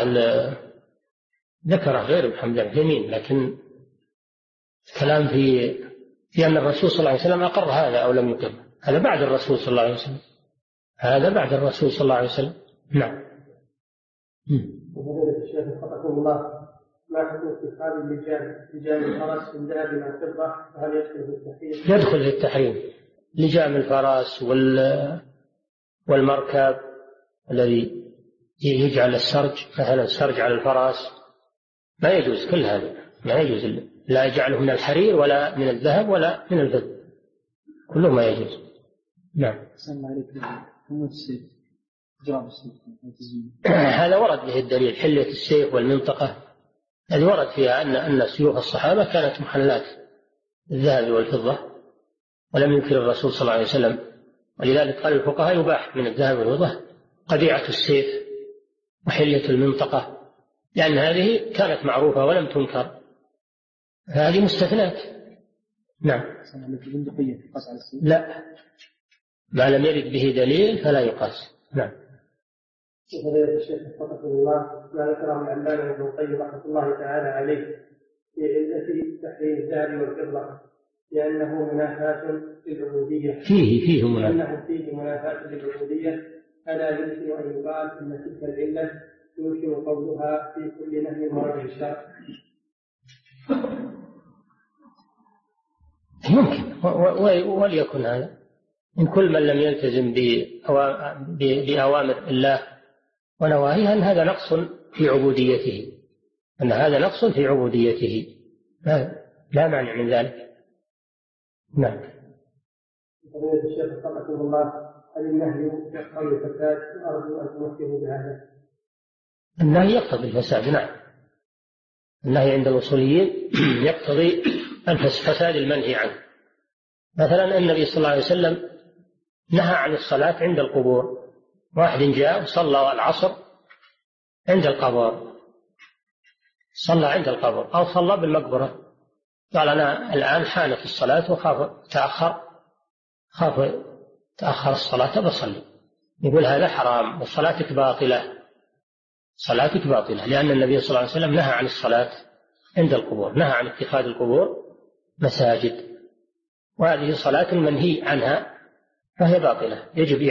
C: ذكره غير محمد بن عثيمين، لكن الكلام في أن الرسول صلى الله عليه وسلم أقر هذا أو لم يقر، هذا بعد الرسول صلى الله عليه وسلم. هذا بعد الرسول صلى الله عليه وسلم. نعم.
B: وفضيلة الشيخ وفقكم الله، ما حكم اتخاذ لجام الفرس من ذهب مع الفضة، وهل يدخل في التحريم؟
C: يدخل في التحريم. لجام الفرس والمركب الذي يجعل السرج، مثلا السرج على الفرس، ما يجوز. كل هذا ما يجوز، لا يجعله من الحرير ولا من الذهب ولا من الفضة، كله ما يجوز. نعم. هذا ورد به الدليل، حلية السيف والمنطقة، هذه ورد فيها أن سيوف الصحابة كانت محلات الذهب والفضة، ولم ينكر الرسول صلى الله عليه وسلم. ولذلك قال الفقهاء يباح من الذهب والفضة قبيعة السيف وحلية المنطقة، لأن هذه كانت معروفة ولم تنكر، هذه مستثنات. نعم. لا، ما لم يرد به دليل فلا يقاس. نعم.
B: فضيلة الشيخ وفقكم الله، ما ذكره العلامة ابن القيم رحمة الله تعالى عليه في علة تحريم الذهب والفضة، لأنه منافاة للعبودية.
C: فيه
B: منافاة للعبودية، ألا يمكن أن يقال أن تلك العلة يمكن قولها في كل نهي ورد الشرع؟
C: يمكن، وليكن هذا من كل من لم يلتزم بأوامر الله ونواهيه أن هذا نقص في عبوديته، لا مانع من ذلك. نعم.
B: فضيلة الشيخ وفقكم الله، هل النهي يقتضي الفساد؟ وأرجو أن تمثلوا بهذا.
C: النهي يقتضي الفساد. نعم. النهي عند الأصوليين يقتضي الفساد المنهي عنه. مثلا النبي صلى الله عليه وسلم نهى عن الصلاة عند القبور، واحد جاء وصلى العصر عند القبر، صلى عند القبر أو صلى بالمقبرة، قال أنا الآن حانت الصلاة وخاف تأخر الصلاة بصلي، يقول هذا حرام وصلاتك باطلة، لأن النبي صلى الله عليه وسلم نهى عن الصلاة عند القبور، نهى عن اتخاذ القبور مساجد، وهذه صلاة منهي عنها فهي باطلة،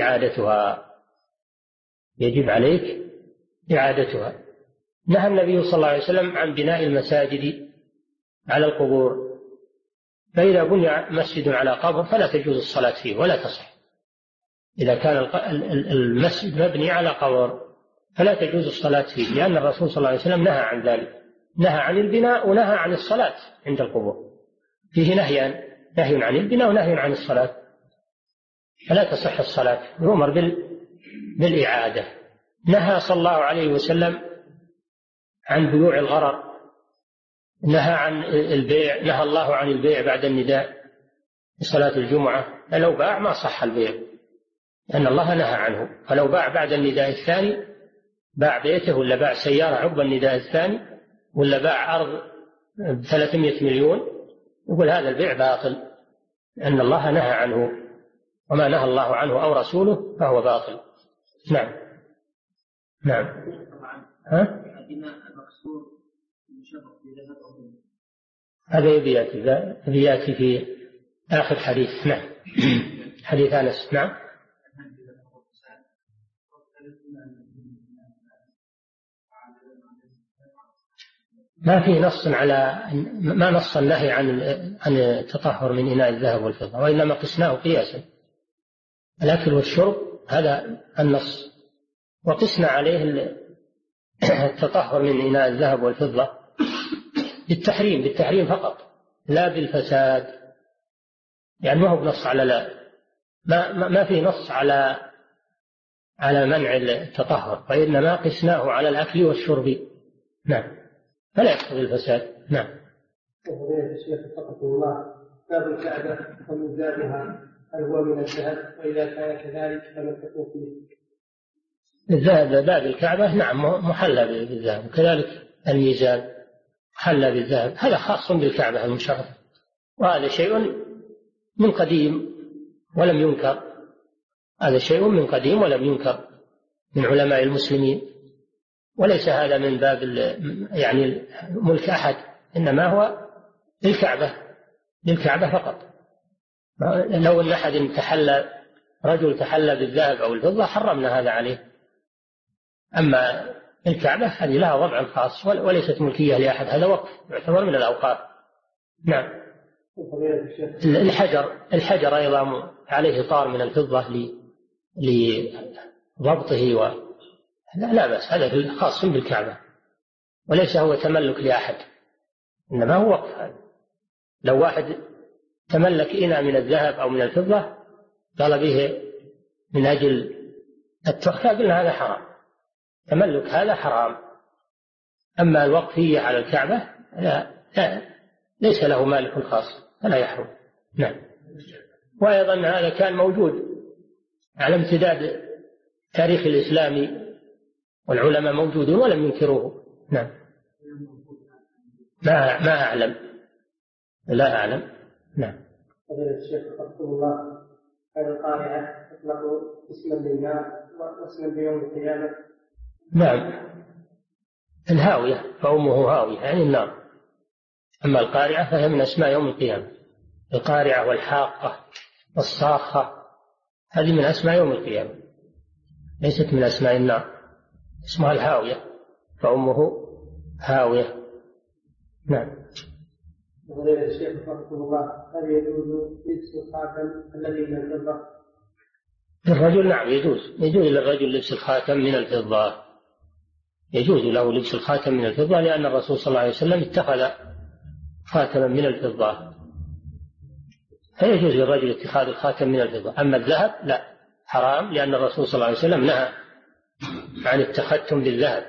C: يجب عليك إعادتها. نهى النبي صلى الله عليه وسلم عن بناء المساجد على القبور، فإذا بني مسجد على قبر فلا تجوز الصلاة فيه ولا تصح. إذا كان المسجد مبني على قبر فلا تجوز الصلاة فيه، لأن الرسول صلى الله عليه وسلم نهى عن ذلك، نهى عن البناء ونهى عن الصلاة عند القبور، فيه نهي عن البناء ونهي عن الصلاة، فلا تصح الصلاة، يؤمر بالإعادة. نهى صلى الله عليه وسلم عن بيوع الغرر، نهى الله عن البيع بعد النداء لصلاة الجمعة، فلو باع ما صح البيع لأن الله نهى عنه، فلو باع بعد النداء الثاني، باع بيته ولا باع سيارة عقب النداء الثاني ولا باع أرض ب300 مليون، يقول هذا البيع باطل لأن الله نهى عنه، وما نهى الله عنه أو رسوله فهو باطل. نعم. هذا يأتي في آخر حديث. نعم. حديث أنس. نعم. ما نص النهي عن التطهر من إناء الذهب والفضة، وإنما قسناه قياسا، الأكل والشرب هذا النص، وقسنا عليه التطهر من إناء الذهب والفضة بالتحريم فقط لا بالفساد، يعني ما هو بنص على ما في نص على منع التطهر، وإنما قسناه على الأكل والشرب. نعم. فلا يقتضي الفساد. نعم.
B: وفضيلة الشيخ وفقكم الله، باب الكعبة وميزانها هل هو من الذهب؟ وإذا كان كذلك فما الحكم فيه؟
C: الذهب باب الكعبة نعم محلى بالذهب، وكذلك الميزان حلى بالذهب هذا خاص بالكعبة المشرفة، وهذا شيء من قديم ولم ينكر، هذا شيء من قديم ولم ينكر من علماء المسلمين، وليس هذا من باب يعني ملك أحد، إنما هو للكعبة فقط. لو أن أحد رجل تحلى بالذهب أو الفضة حرمنا هذا عليه، أما الكعبة هذه لها وضع خاص وليست ملكية لأحد، هذا وقف يعتبر من الأوقاف. نعم. الحجر أيضا عليه طار من الفضة لضبطه لا بأس، هذا خاص بالكعبة وليس هو تملك لأحد، إنما هو وقف. هذا لو واحد تملك إناء من الذهب أو من الفضة قال به من أجل التحفة قلنا هذا حرام، تملك هذا حرام. أما الوقفية على الكعبة ليس له مالك خاص فلا يحرم. نعم. وأيضا هذا كان موجود على امتداد تاريخ الإسلامي والعلماء موجودون ولم ينكروه. نعم. ما أعلم، لا أعلم. نعم.
B: فضيلة الشيخ رحمه الله، هذه القارعة تطلق اسما للنار واسما ليوم القيامة؟
C: نعم، الهاوية فأمه هاوية يعني النار، أما القارعة فهي من أسماء يوم القيامة. القارعة والحاقة والصاخة هذه من أسماء يوم القيامة، ليست من أسماء النار، اسمها الهاوية فأمه هاوية. نعم.
B: فضيلة الشيخ رحمه الله، هل يجوز لبس الخاتم الذي من الفضة؟
C: للرجل نعم يجوز للرجل لبس الخاتم من الفضة، يجوز له لبس الخاتم من الفضة، لأن الرسول صلى الله عليه وسلم اتخذ خاتما من الفضة، فيجوز للرجل اتخاذ الخاتم من الفضة. أما الذهب لا، حرام، لأن الرسول صلى الله عليه وسلم نهى عن التختم بالذهب،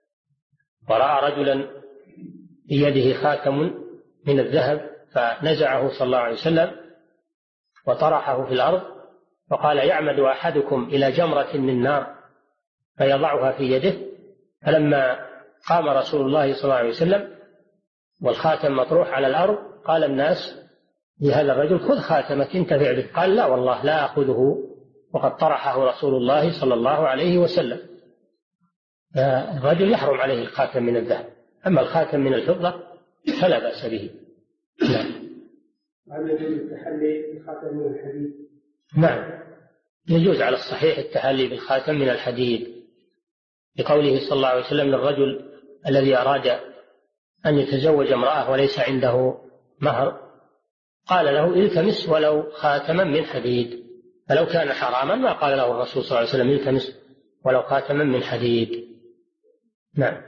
C: ورأى رجلا بيده خاتم من الذهب فنزعه صلى الله عليه وسلم وطرحه في الأرض وقال يعمد أحدكم إلى جمرة من نار فيضعها في يده، فلما قام رسول الله صلى الله عليه وسلم والخاتم مطروح على الأرض قال الناس لهذا الرجل خذ خاتمك انتفع به، قال لا والله لا أخذه وقد طرحه رسول الله صلى الله عليه وسلم. الرجل يحرم عليه الخاتم من الذهب، أما الخاتم من الفضة فلا بأس به. نعم.
B: هل يجوز التحلي بالخاتم من الحديد؟
C: نعم يجوز على الصحيح التحلي بالخاتم من الحديد، لقوله صلى الله عليه وسلم للرجل الذي أراد أن يتزوج امرأة وليس عنده مهر قال له التمس ولو خاتما من حديد، فلو كان حراما ما قال له الرسول صلى الله عليه وسلم التمس ولو خاتما من حديد. نعم.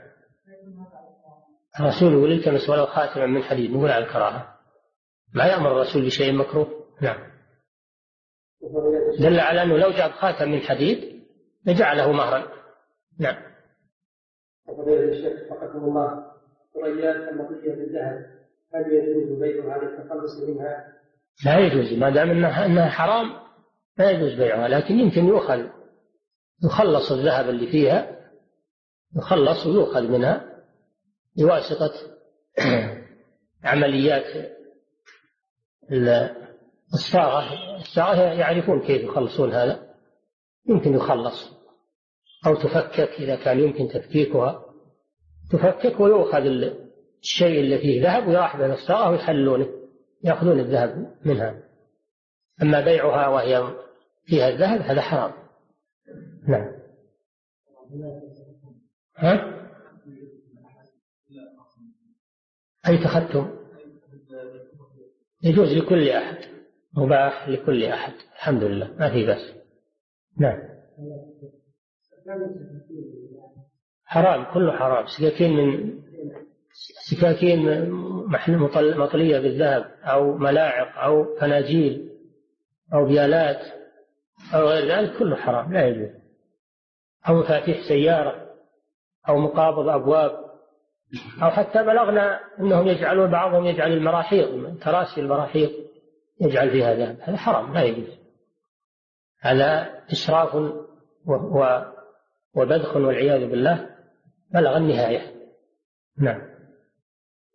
C: الرسول يقول التمس ولو خاتما من حديد، نقول على الكراهة، ما يأمر الرسول بشيء مكروه. نعم. دل على أنه لو جاب خاتم من حديد لجعله مهرا. نعم.
B: وفضيلة الشيخ فقدم الله، ثريات المطية بالذهب هل يجوز بيعها للتخلص منها؟
C: لا يجوز، ما دام أنها حرام لا يجوز بيعها، لكن يمكن يخلص الذهب اللي فيها، يخلص ويؤخذ منها بواسطة عمليات الصاغة يعرفون كيف يخلصون هذا، يمكن يخلص أو تفكك إذا كان يمكن تفكيكها، تفكك ويؤخذ الشيء اللي فيه ذهب ويراح به الصاغة ويحلونه يأخذون الذهب منها. أما بيعها وهي فيها الذهب هذا حرام. نعم. ها؟ أي تختم يجوز لكل أحد، مباح لكل أحد، الحمد لله ما في بأس. نعم. حرام، كله حرام، سكاكين مطلية بالذهب أو ملاعق أو فناجيل أو بيالات أو غير ذلك كله حرام لا يجوز، أو مفاتيح سيارة أو مقابض أبواب، أو حتى بلغنا أنهم يجعلون بعضهم يجعل المراحيض، كراسي المراحيض يجعل فيها ذهب، هذا حرام لا يجوز، هذا إسراف وبذخ والعياذ بالله بلغ النهاية. نعم.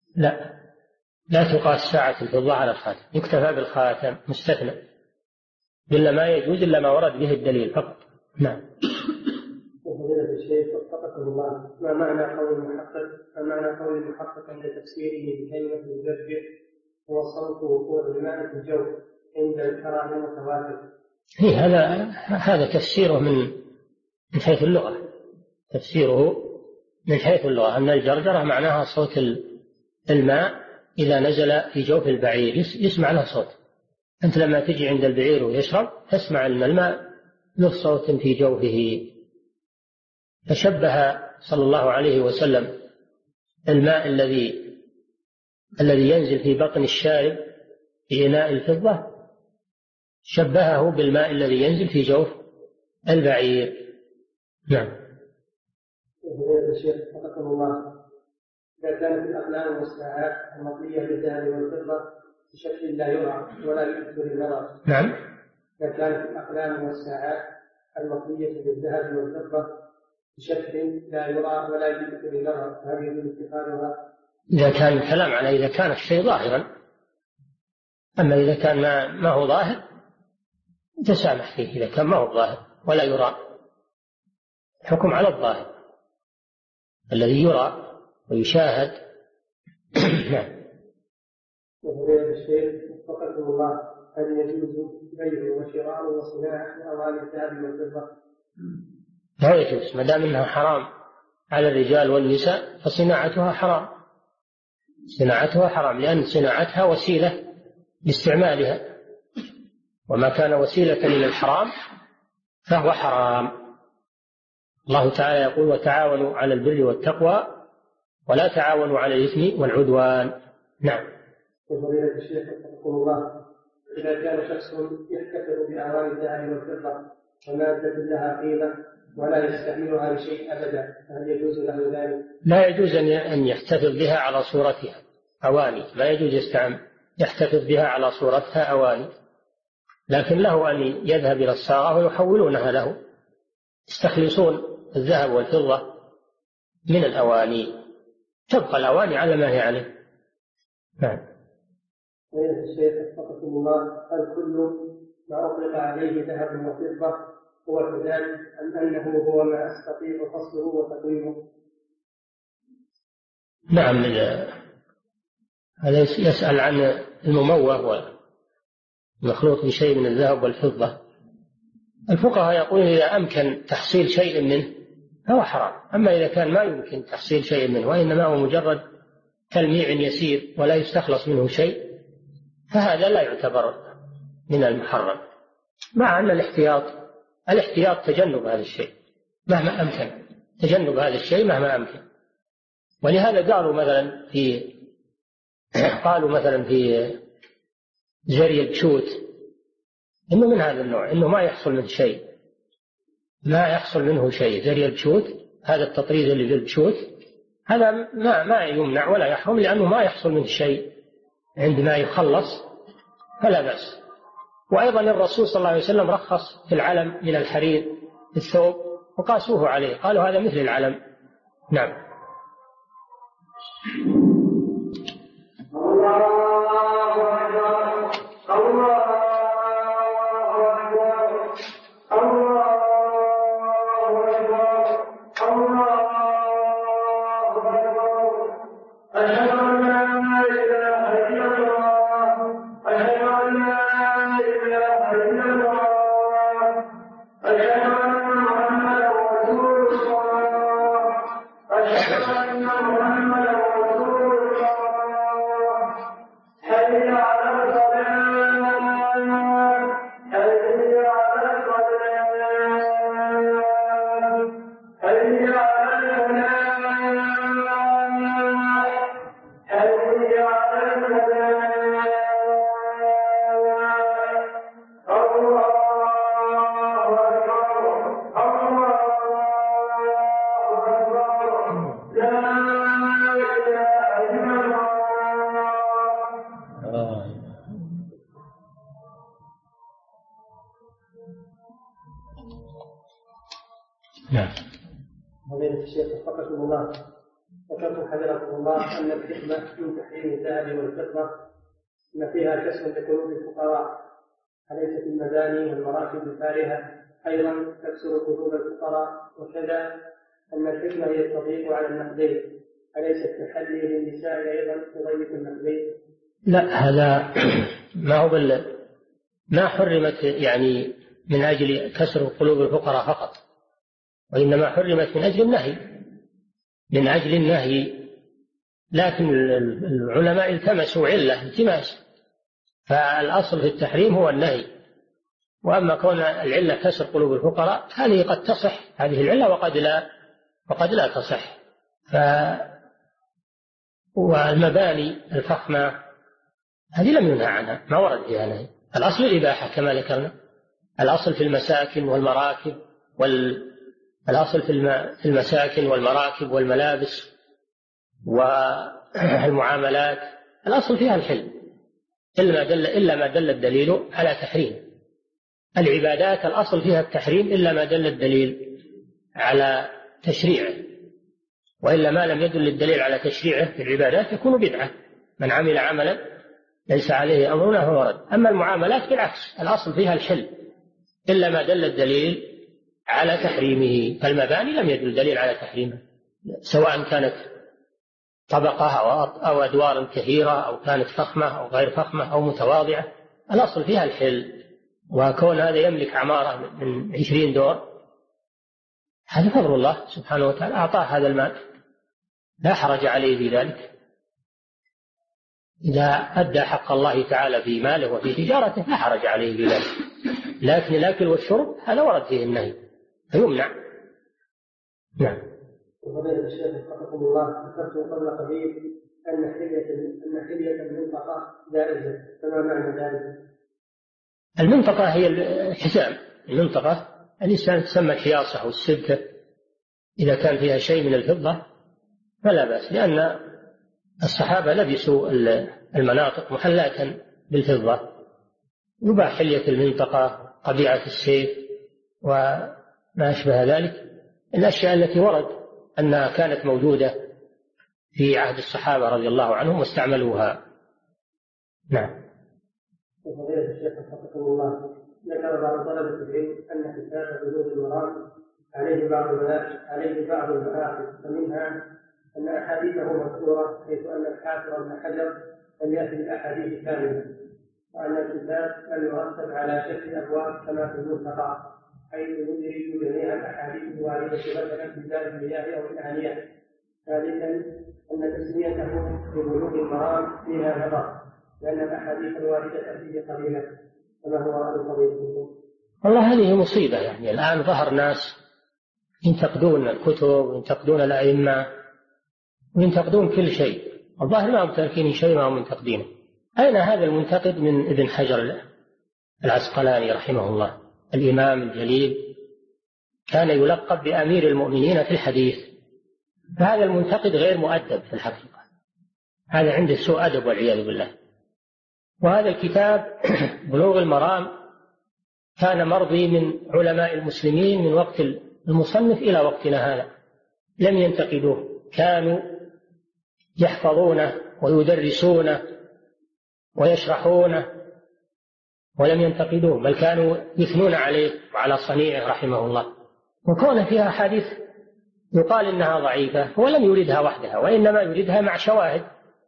C: لا تقاس ساعة الفضة على الخاتم، يكتفى بالخاتم مستثنى، إلا ما يجوز إلا ما ورد به الدليل فقط. نعم.
B: فضيلة الشيخ وفقكم الله، ما معنى قول المحقق عند تفسيره بكلمة المجرجر هو صوت وقوع الماء في الجو عند الكراهة المتواتر؟
C: هذا تفسيره من حيث اللغة، تفسيره من حيث اللغة أن الجرجرة معناها صوت الماء إذا نزل في جوف البعير يسمع له صوت. أنت لما تجي عند البعير ويشرب تسمع أن الماء له صوت في جوفه. فشبه صلى الله عليه وسلم الماء الذي ينزل في بطن الشارب في إناء الفضة، شبهه بالماء الذي ينزل في جوف البعير. نعم.
B: الشيخ وفقكم الله، إذا كانت الأقلام والساعات المطلية بالذهب والفضة بشكل لا يرى ولا يؤثر النظر.
C: نعم.
B: إذا كانت الأقلام والساعات المطلية بالذهب والفضة بشكل لا يرى ولا يؤثر النظر، هل يجوز اتخاذها؟
C: إذا كان الكلام على إذا كان الشيء ظاهرا، أما إذا كان ما هو ظاهر تسامح فيه. إذا كان ما هو ظاهر ولا يرى، حكم على الظاهر الذي يرى ويشاهد. نعم.
B: وفضيلة الشيخ وفقكم الله، هل يجوز بيع وشراء وصناعة أواني الذهب والفضة؟
C: لا يجوز، ما دام أنها حرام على الرجال والنساء فصناعتها حرام. صناعتها حرام لأن صناعتها وسيلة لاستعمالها، وما كان وسيلة إلى الحرام فهو حرام. الله تعالى يقول: وتعاونوا على البر والتقوى ولا تعاونوا على الإثم والعدوان. نعم.
B: وفضيلة الشيخ وفقكم الله، إذا كان شخص يحتفظ بأواني الذهب والفضة ومادة لها قيمة ولا يستعملها لشيء أبدا، هل يجوز له ذلك؟
C: لا يجوز أن يحتفظ بها على صورتها أواني، لا يجوز يحتفظ بها على صورتها أواني، لكن له أن يذهب إلى الصاغة ويحولونها له، يستخلصون الذهب والفضة من الأواني، تبقى الأواني على ما هي عليه. نعم.
B: فضيلة الشيخ وفقكم الله، هل كل ما أطلق عليه ذهب وفضة هو كذلك أم أنه هو ما أستطيع فصله وتقويمه؟
C: نعم. هذا يسأل عن المموه والمخلوط بشيء من الذهب والفضة. الفقهاء يقولون إذا أمكن تحصيل شيء منه فهو حرام، أما إذا كان ما يمكن تحصيل شيء منه وإنما هو مجرد تلميع يسير ولا يستخلص منه شيء فهذا لا يعتبر من المحرم، مع أن الاحتياط تجنب هذا الشيء مهما أمكن، تجنب هذا الشيء مهما أمكن. ولهذا قالوا مثلا في زري البشوت إنه من هذا النوع، إنه ما يحصل منه شيء، زري البشوت هذا التطريز اللي في البشوت هذا ما يمنع ولا يحرم، لأنه ما يحصل منه شيء، عندما يخلص فلا بأس. وأيضا الرسول صلى الله عليه وسلم رخص في العلم من الحرير في الثوب وقاسوه عليه، قالوا هذا مثل العلم. نعم.
B: ذكرتم حفظكم الله أن الحكمة من تحريم الذهب والفضة أن فيها كسر لقلوب الفقراء، أليست المباني والمراكب الفارهة أيضا تكسر قلوب الفقراء؟ وكذا أن الحكمة هي التضييق على النقدين، أليس التحلي للنساء أيضا تضيق النقدين؟
C: لا، هذا ما هو ما حرمت يعني من أجل كسر قلوب الفقراء فقط، وإنما حرمت من أجل النهي، لكن العلماء التمسوا علة التماس، فالأصل في التحريم هو النهي. وأما كون العلة كسر قلوب الفقراء هذه قد تصح هذه العلة وقد لا تصح. والمباني الفخمة هذه لم ينهى عنها، ما ورد فيها نهي، الأصل الإباحة كما ذكرنا، الأصل في المساكن والمراكب الأصل في المساكن والمراكب والملابس والمعاملات الأصل فيها الحل، إلا ما دل الدليل على تحريم. العبادات الأصل فيها التحريم إلا ما دل الدليل على تشريعه، وإلا ما لم يدل الدليل على تشريعه في العبادات يكون بدعة، من عمل عملا ليس عليه أمرنا فهو رد. أما المعاملات بالعكس الأصل فيها الحل إلا ما دل الدليل على تحريمه، فالمباني لم يدل الدليل على تحريمه سواء كانت طبقة أو أدوار كثيرة أو كانت فخمة أو غير فخمة أو متواضعة، الأصل فيها الحل. وكون هذا يملك عمارة من 20 دور هذا فضل الله سبحانه وتعالى، أعطاه هذا المال لا حرج عليه في ذلك، إذا أدى حق الله تعالى في ماله وفي تجارته لا حرج عليه في ذلك. لكن الأكل والشرب هذا ورد فيه النهي فيمنع. نعم.
B: وفضيلة الشيخ وفقكم الله، ذكرتم قبل قليل أن حلية المنطقة جائزة، فما معنى ذلك؟
C: المنطقة هي الحزام، المنطقة الإنسان تسمى الحياصة والسبكة، إذا كان فيها شيء من الفضة فلا بأس، لأن الصحابة لبسوا المناطق محلاة بالفضة، يباح حلية المنطقة، قبيعة السيف وما أشبه ذلك، الأشياء التي ورد أنها كانت موجودة في عهد الصحابة رضي الله عنهم واستعملوها. نعم.
B: وفضيلة الشيخ وفقكم الله، ذكر بعض طلبة العلم أن كتاب بلوغ المرام عليه بعض المآخذ، فمنها أن أحاديثه مذكورة، حيث أن الحافظ ابن حجر لم يأتي بالأحاديث كاملة، وأن الكتاب لم يرتب على شكل أبواب كما في الملتقى، حيث يدرج جميع الأحاديث الواردة مثلا في باب المياه أو الآنية. ثالثا أن تسميته ببلوغ المرام فيها نظر، لأن الأحاديث الواردة فيه قليلة، فما هو رأي فضيلتكم؟
C: والله هذه مصيبة، يعني الآن ظهر ناس ينتقدون الكتب وينتقدون الأئمة وينتقدون كل شيء، الظاهر ما هم تركين شيء ما هم منتقدينه. أين هذا المنتقد من ابن حجر العسقلاني رحمه الله، الإمام الجليل، كان يلقب بأمير المؤمنين في الحديث، فهذا المنتقد غير مؤدب في الحقيقة، هذا عنده سوء أدب والعياذ بالله. وهذا الكتاب بلوغ المرام كان مرضي من علماء المسلمين من وقت المصنف إلى وقتنا هذا، لم ينتقدوه، كانوا يحفظونه ويدرسونه ويشرحونه ولم ينتقدوه، بل كانوا يثنون عليه وعلى صنيعه رحمه الله. وكون فيها أحاديث يقال إنها ضعيفة، هو لم يردها وحدها، وإنما يردها مع شواهد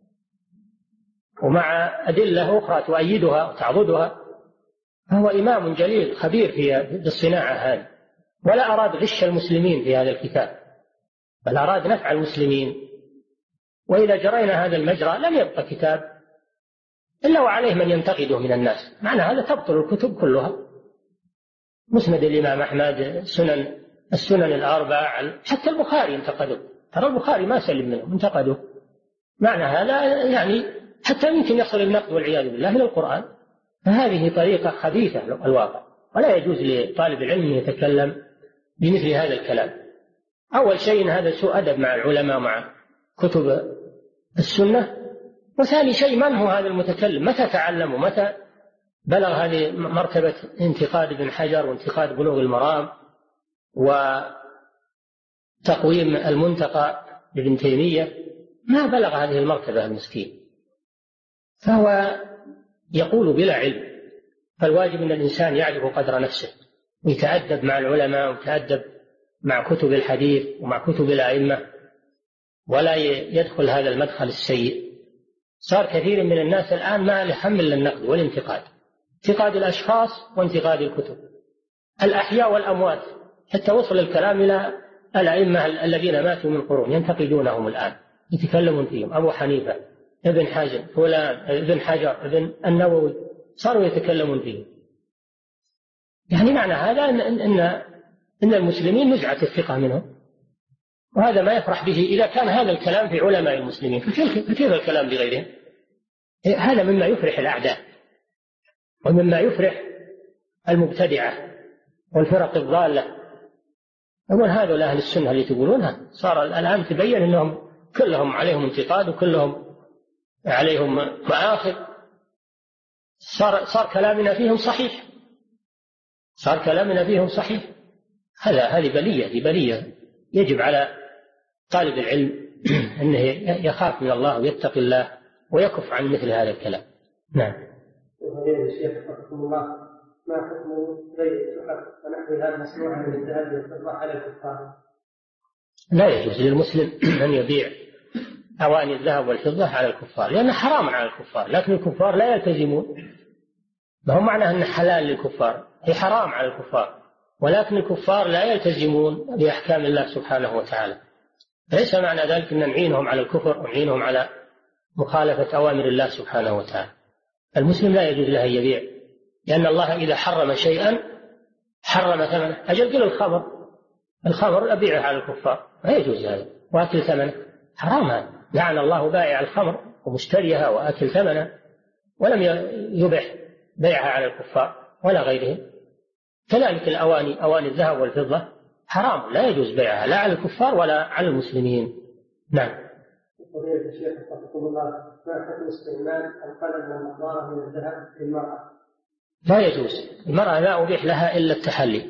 C: ومع أدلة أخرى تؤيدها وتعضدها، فهو إمام جليل خبير في الصناعة هذه، ولا أراد غش المسلمين في هذا الكتاب، بل أراد نفع المسلمين. وإذا جرينا هذا المجرى لم يبقى كتاب إلا وعليه من ينتقده من الناس، معنى هذا تبطل الكتب كلها، مسند الإمام أحمد، السنن الأربع، حتى البخاري انتقدوا، ترى البخاري ما سلم منه انتقدوا، معنى هذا يعني حتى يمكن يصل النقد والعياذ بالله إلى القرآن. فهذه طريقة خبيثة الواقع، ولا يجوز لطالب العلم أن يتكلم بمثل هذا الكلام. أول شيء هذا سوء أدب مع العلماء مع كتب السنة، وثاني شيء من هو هذا المتكلم، متى تعلم ومتى بلغ هذه مرتبة انتقاد ابن حجر وانتقاد بلوغ المرام وتقويم المنتقى لابن تيمية ما بلغ هذه المرتبة المسكين، فهو يقول بلا علم. فالواجب أن الإنسان يعرف قدر نفسه ويتأدب مع العلماء ويتأدب مع كتب الحديث ومع كتب الأئمة، ولا يدخل هذا المدخل السيء. صار كثير من الناس الآن ما لهم إلا النقد والانتقاد، انتقاد الأشخاص وانتقاد الكتب، الأحياء والأموات، حتى وصل الكلام إلى الأئمة الذين ماتوا من قرون ينتقدونهم الآن، يتكلمون فيهم، أبو حنيفة، ابن حزم، فلان، ابن حجر، ابن النووي، صاروا يتكلمون فيهم. يعني معنى هذا إن المسلمين نزعت الثقة منهم، وهذا ما يفرح به إذا كان هذا الكلام في علماء المسلمين، فكيف الكلام لغيرهم؟ هذا مما يفرح الأعداء ومما يفرح المبتدعة والفرق الضالة. أقول هذول أهل السنة اللي تقولونها صار الآن تبين أنهم كلهم عليهم انتقاد وكلهم عليهم مآخذ. صار كلامنا فيهم صحيح، صار كلامنا فيهم صحيح. هذه بلية يجب على طالب العلم أنه يخاف من الله ويتقي الله ويكف عن مثل هذا الكلام. نعم.
B: وهذا الشيخ رحمه الله، ما حكم بيع السحر ونحوها المصنوعة من الذهب والفضة على الكفار؟
C: لا يجوز للمسلم أن يبيع أواني الذهب والفضة على الكفار، لأنه حرام على الكفار، لكن الكفار لا يلتزمون. ما هو معنى أنه حلال للكفار، هي حرام على الكفار، ولكن الكفار لا يلتزمون بأحكام الله سبحانه وتعالى. ليس معنى ذلك أن نعينهم على الكفر ونعينهم على مخالفة أوامر الله سبحانه وتعالى. المسلم لا يجوز له أن يبيع، لأن الله إذا حرم شيئا حرم ثمنه. أجل قل الخمر أبيعه على الكفار، ما يجوز هذا، وأكل ثمنه حرام. هذا لعن الله بائع الخمر ومشتريها وأكل ثمنه، ولم يبح بيعها على الكفار ولا غيرهم. كذلك أواني الذهب والفضة حرام، لا يجوز بيعها لا على الكفار ولا على المسلمين. نعم.
B: فضيلة الشيخ رحمه الله، ما حكم استعمال القلم والنظارة من الذهب للمرأة؟
C: لا يجوز. المرأة لا أبيح لها إلا التحلي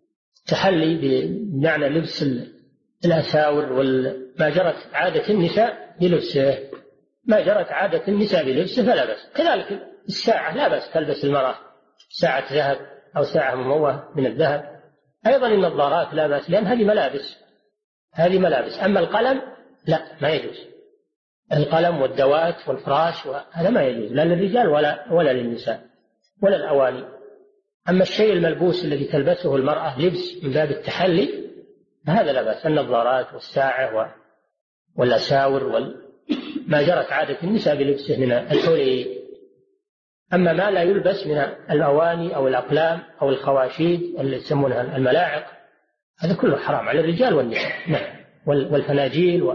C: بمعنى لبس الأساور ما جرت عادة النساء بلبسه، ما جرت عادة النساء بلبسه فلا بأس. كذلك الساعة لا بأس تلبس المرأة ساعة ذهب أو ساعة مموهة من الذهب. أيضا النظارات لا بأس، لأن هذه ملابس. أما القلم لا، ما يجوز. القلم والدوات والفراش هذا ما يجوز لا للرجال ولا للنساء ولا الأواني. أما الشيء الملبوس الذي تلبسه المرأة لبس من باب التحلي هذا لا بأس، النظارات والساعة والأساور ما جرت عادة النساء بلبسه من الحلي. أما ما لا يلبس من الأواني أو الأقلام أو الخواشيد اللي يسمونها الملاعق هذا كله حرام على الرجال والنساء. نعم. والفناجيل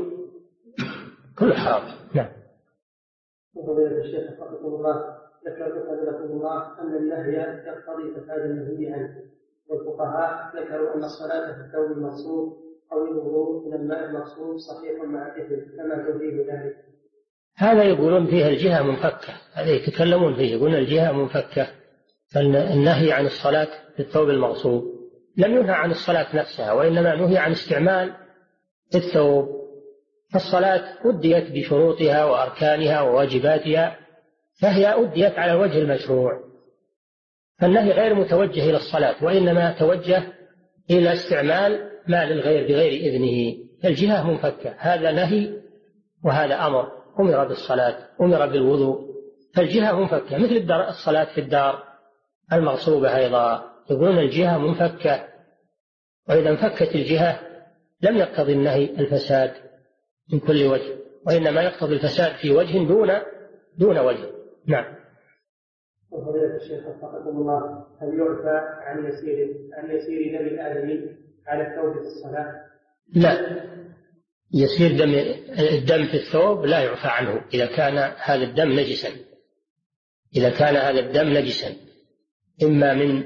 C: كله حرام. نعم.
B: وفضيلة الشيخ رحمه الله، ذكر الله أن النهي يقتضي فساد النهي عنه، والفقهاء ذكروا أن الصلاة في الثوب المغصوب أو الوضوء من الماء المغصوب صحيح مع الإثم، كما تبين ذلك.
C: هذا يقولون فيها الجهة منفكة، هذا يتكلمون فيه يقولون الجهة منفكة. فالنهي عن الصلاة في الثوب المغصوب لم ينهى عن الصلاة نفسها، وإنما نهي عن استعمال الثوب. فالصلاة أديت بشروطها وأركانها وواجباتها، فهي أديت على الوجه المشروع. فالنهي غير متوجه إلى الصلاة، وإنما توجه إلى استعمال ما للغير بغير إذنه. الجهة منفكة، هذا نهي وهذا أمر، أمر بالصلاة أمر بالوضوء، فالجهة منفكة. مثل الصلاة في الدار المغصوبة أيضا يقولون الجهة منفكة، وإذا انفكت الجهة لم يقتضي النهي الفساد من كل وجه، وإنما يقتضي الفساد في وجه دون وجه. نعم.
B: وفضيلة الشيخ رحمه الله، هل يعفى عن يسير دم الآدمي على الثوب في الصلاة؟
C: لا، يسير الدم في الثوب لا يعفى عنه إذا كان هذا الدم نجسا. إذا كان هذا الدم نجسا إما من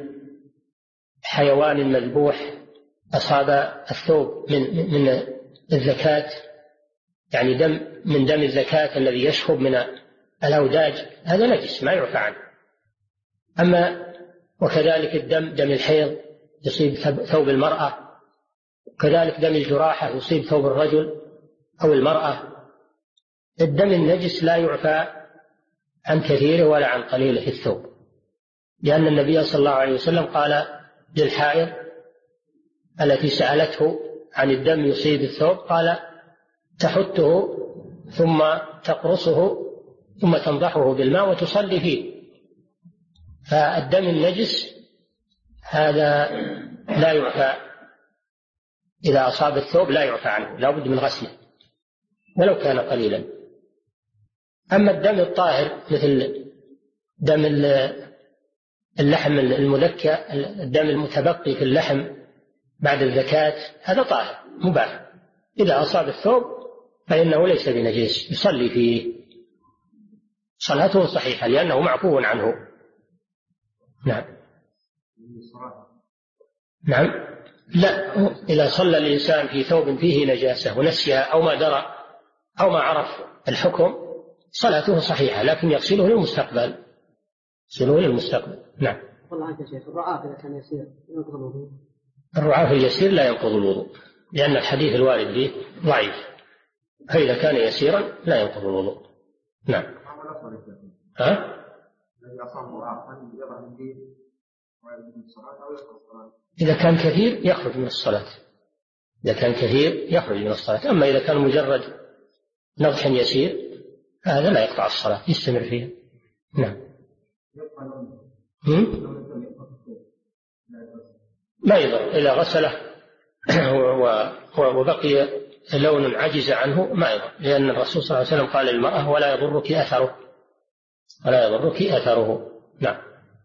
C: حيوان مذبوح أصاب الثوب من الزكاة، يعني من دم الزكاة الذي يشخب من الأوداج، هذا نجس ما يعفى عنه. أما وكذلك دم الحيض يصيب ثوب المرأة، وكذلك دم الجراحة يصيب ثوب الرجل أو المرأة، الدم النجس لا يعفى عن كثيره ولا عن قليله في الثوب، لأن النبي صلى الله عليه وسلم قال للحائض التي سألته عن الدم يصيب الثوب قال تحته ثم تقرصه ثم تنضحه بالماء وتصلي فيه. فالدم النجس هذا لا يعفى، إذا أصاب الثوب لا يعفى عنه، لا بد من غسله ولو كان قليلا. أما الدم الطاهر مثل دم اللحم المذكى، الدم المتبقي في اللحم بعد الزكاة، هذا طاهر مباح، إذا أصاب الثوب فإنه ليس بنجيس، يصلي فيه، صلاته صحيحة لأنه معفو عنه. نعم. نعم. لا، إذا صلى الإنسان في ثوب فيه نجاسة ونسيها أو ما درى أو ما عرف الحكم صلاته صحيحة، لكن يغسله للمستقبل، يغسله للمستقبل. نعم.
E: والله عنك يا شيخ، الرعاة إذا كان يسير ينقض الوضوء؟
C: الرعاة اليسير لا ينقض الوضوء، لأن الحديث الوارد به ضعيف، فإذا كان يسيرا لا ينقض الوضوء. نعم. ها؟ إذا كان كثير يخرج من الصلاة، إذا كان كثير يخرج من الصلاة. أما إذا كان مجرد نضح يسير هذا لا يقطع الصلاة، يستمر فيها. نعم. ما يضر إذا غسله وبقي لون عجز عنه ما يضر، لأن الرسول صلى الله عليه وسلم قال للمرأة ولا يضرك أثره، ولا يضرك أثره. نعم.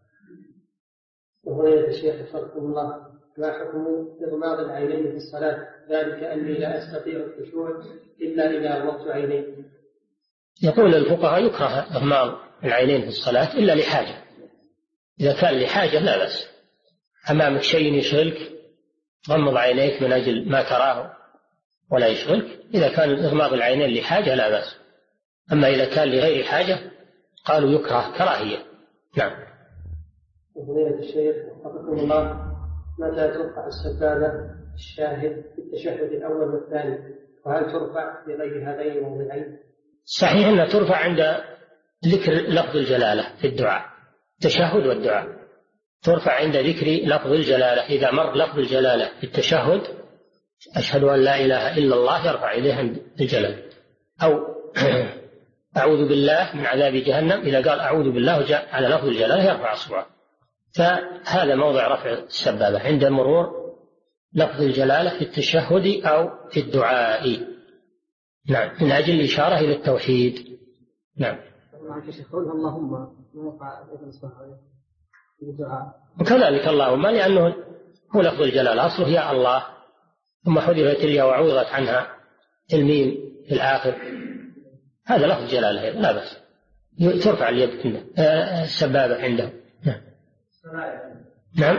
B: وهنا يا شيخ حفظكم الله، ما حكم إغماض العينين في الصلاة؟ ذلك أني لا أستطيع الخشوع إلا إذا أغمضت عيني.
C: يقول الفقهاء يكره إغماض العينين في الصلاة إلا لحاجة، إذا كان لحاجة لا بأس. أمامك شيء يشغلك غمض عينيك من أجل ما تراه ولا يشغلك، إذا كان إغماض العينين لحاجة لا بأس. أما إذا كان لغير حاجة قالوا يكره كراهية. نعم.
B: وفضيلة الشيخ وفقكم الله، متى ترفع السبابة الشاهد في التشهد الأول والثاني؟ وهل ترفع بغير هذين الموضعين؟
C: صحيح أنها ترفع عند ذكر لفظ الجلالة في الدعاء، التشهد والدعاء ترفع عند ذكر لفظ الجلالة. إذا مر لفظ الجلالة في التشهد أشهد أن لا إله إلا الله يرفع إليه عند الجلالة، أو أعوذ بالله من عذاب جهنم، إذا قال أعوذ بالله وجاء على لفظ الجلالة يرفع أصبعه. فهذا موضع رفع السبابة عند مرور لفظ الجلالة في التشهد أو في الدعاء. نعم، من أجل الإشارة إلى التوحيد. نعم.
E: اللهم ما يقع في الدعاء.
C: وكذلك اللهم، لأنه هو لفظ الجلالة أصله يا الله، ثم حذفت الياء وعوضت عنها الميم في الآخر، هذا لفظ جلالة لا بأس، ترفع اليد السبابة عنده. نعم. نعم.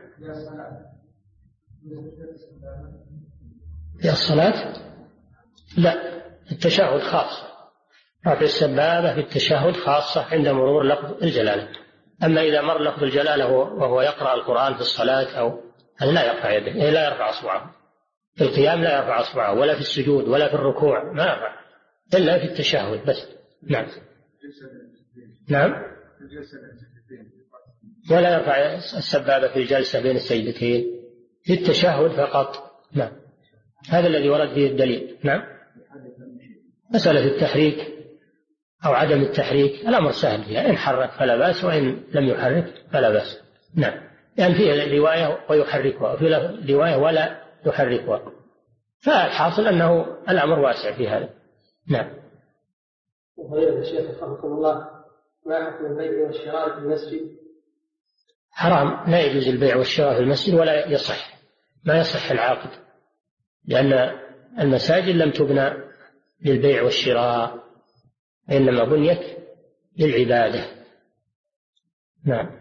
C: في الصلاة لا، التشهد خاص، رفع السبابة في التشهد خاصة عند مرور لفظ الجلالة. أما إذا مر لفظ الجلالة وهو يقرأ القرآن في الصلاة أو هذا لا يرفع يده، لا يرفع أصبعه في القيام، لا يرفع أصبعه، ولا في السجود ولا في الركوع، ما يرفع إلا في التشهد بس. نعم. نعم. ولا يرفع السبابة في الجلسة بين السجدتين، في التشهد فقط. نعم، هذا الذي ورد فيه الدليل. نعم. مسألة التحريك أو عدم التحريك الأمر سهل فيها، إن حرك فلا بأس، وإن لم يحرك فلا بأس. نعم، يعني فيه رواية ويحركها، وفي رواية ولا يحركها، فالحاصل أنه الأمر واسع في هذا. نعم.
B: وفضيلة الشيخ وفقكم الله، ما حكم البيع والشراء في المسجد؟
C: حرام، لا يجوز البيع والشراء في المسجد، ولا يصح، ما يصح العقد، لأن المساجد لم تبنى للبيع والشراء، إنما بنيت للعبادة. نعم.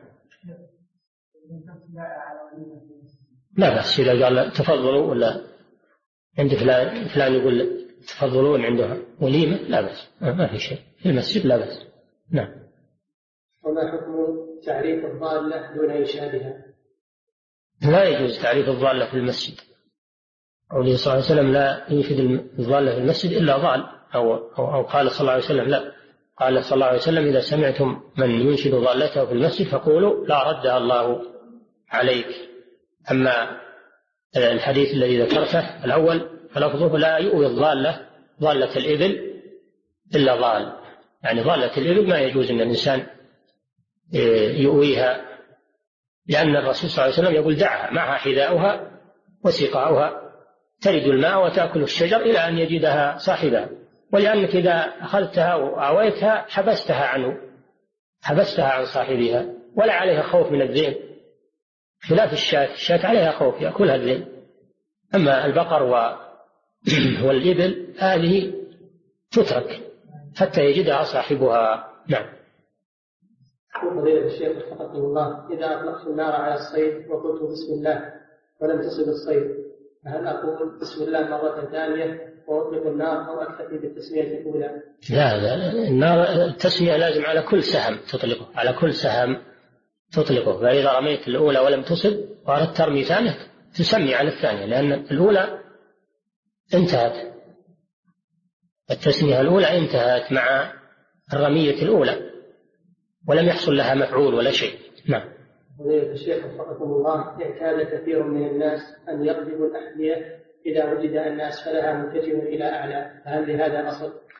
C: لا بأس إذا قال تفضلوا، ولا عند فلان يقول تفضلون عنده وليمة، لا بأس، ما في شيء في المسجد، لا بأس. نعم.
B: وما حكم تعريف الضالة دون إنشادها؟
C: لا يجوز تعريف الضالة في المسجد، قوله صلى الله عليه وسلم لا ينشد الضالة في المسجد إلا ضال، أو قال صلى الله عليه وسلم لا، قال صلى الله عليه وسلم إذا سمعتم من ينشد ضالته في المسجد فقولوا لا ردها الله عليك. أما الحديث الذي ذكرته الأول فلفظه لا يؤوي الضالة، ضالة الإبل إلا ضال، يعني ضالة الإبل ما يجوز أن الإنسان يؤويها، لأن الرسول صلى الله عليه وسلم يقول دعها معها حذاؤها وسقاؤها ترد الماء وتأكل الشجر إلى أن يجدها صاحبها، ولأنك إذا أخذتها وآويتها حبستها عن صاحبها ولا عليها خوف من الذئب، خلاف الشاة عليها خوف يأكلها الذئب. أما البقر والإبل هذه تترك حتى يجدها صاحبها. نعم.
B: فضيلة الشيخ وفقكم الله، إذا أطلقت النار على الصيد وقلت بسم الله ولم تصب الصيد، فهل أقول بسم الله مرة ثانية وأطلق النار أو أكتفي بالتسمية الأولى؟
C: لا، النار التسمية لازم على كل سهم تطلقه، على كل سهم تطلقه، فإذا رميت الأولى ولم تصب وأردت ترمي ثانية تسمي على الثانية، لأن الأولى انتهت، التسمية الأولى انتهت مع الرمية الأولى ولم يحصل لها مفعول ولا شيء. نعم.
B: فضيلة الشيخ وفقكم الله، اعتاد كثير من الناس أن يقذفوا الأحذية إذا وجد أن أسفلها متجه إلى أعلى، فهل لهذا أصل؟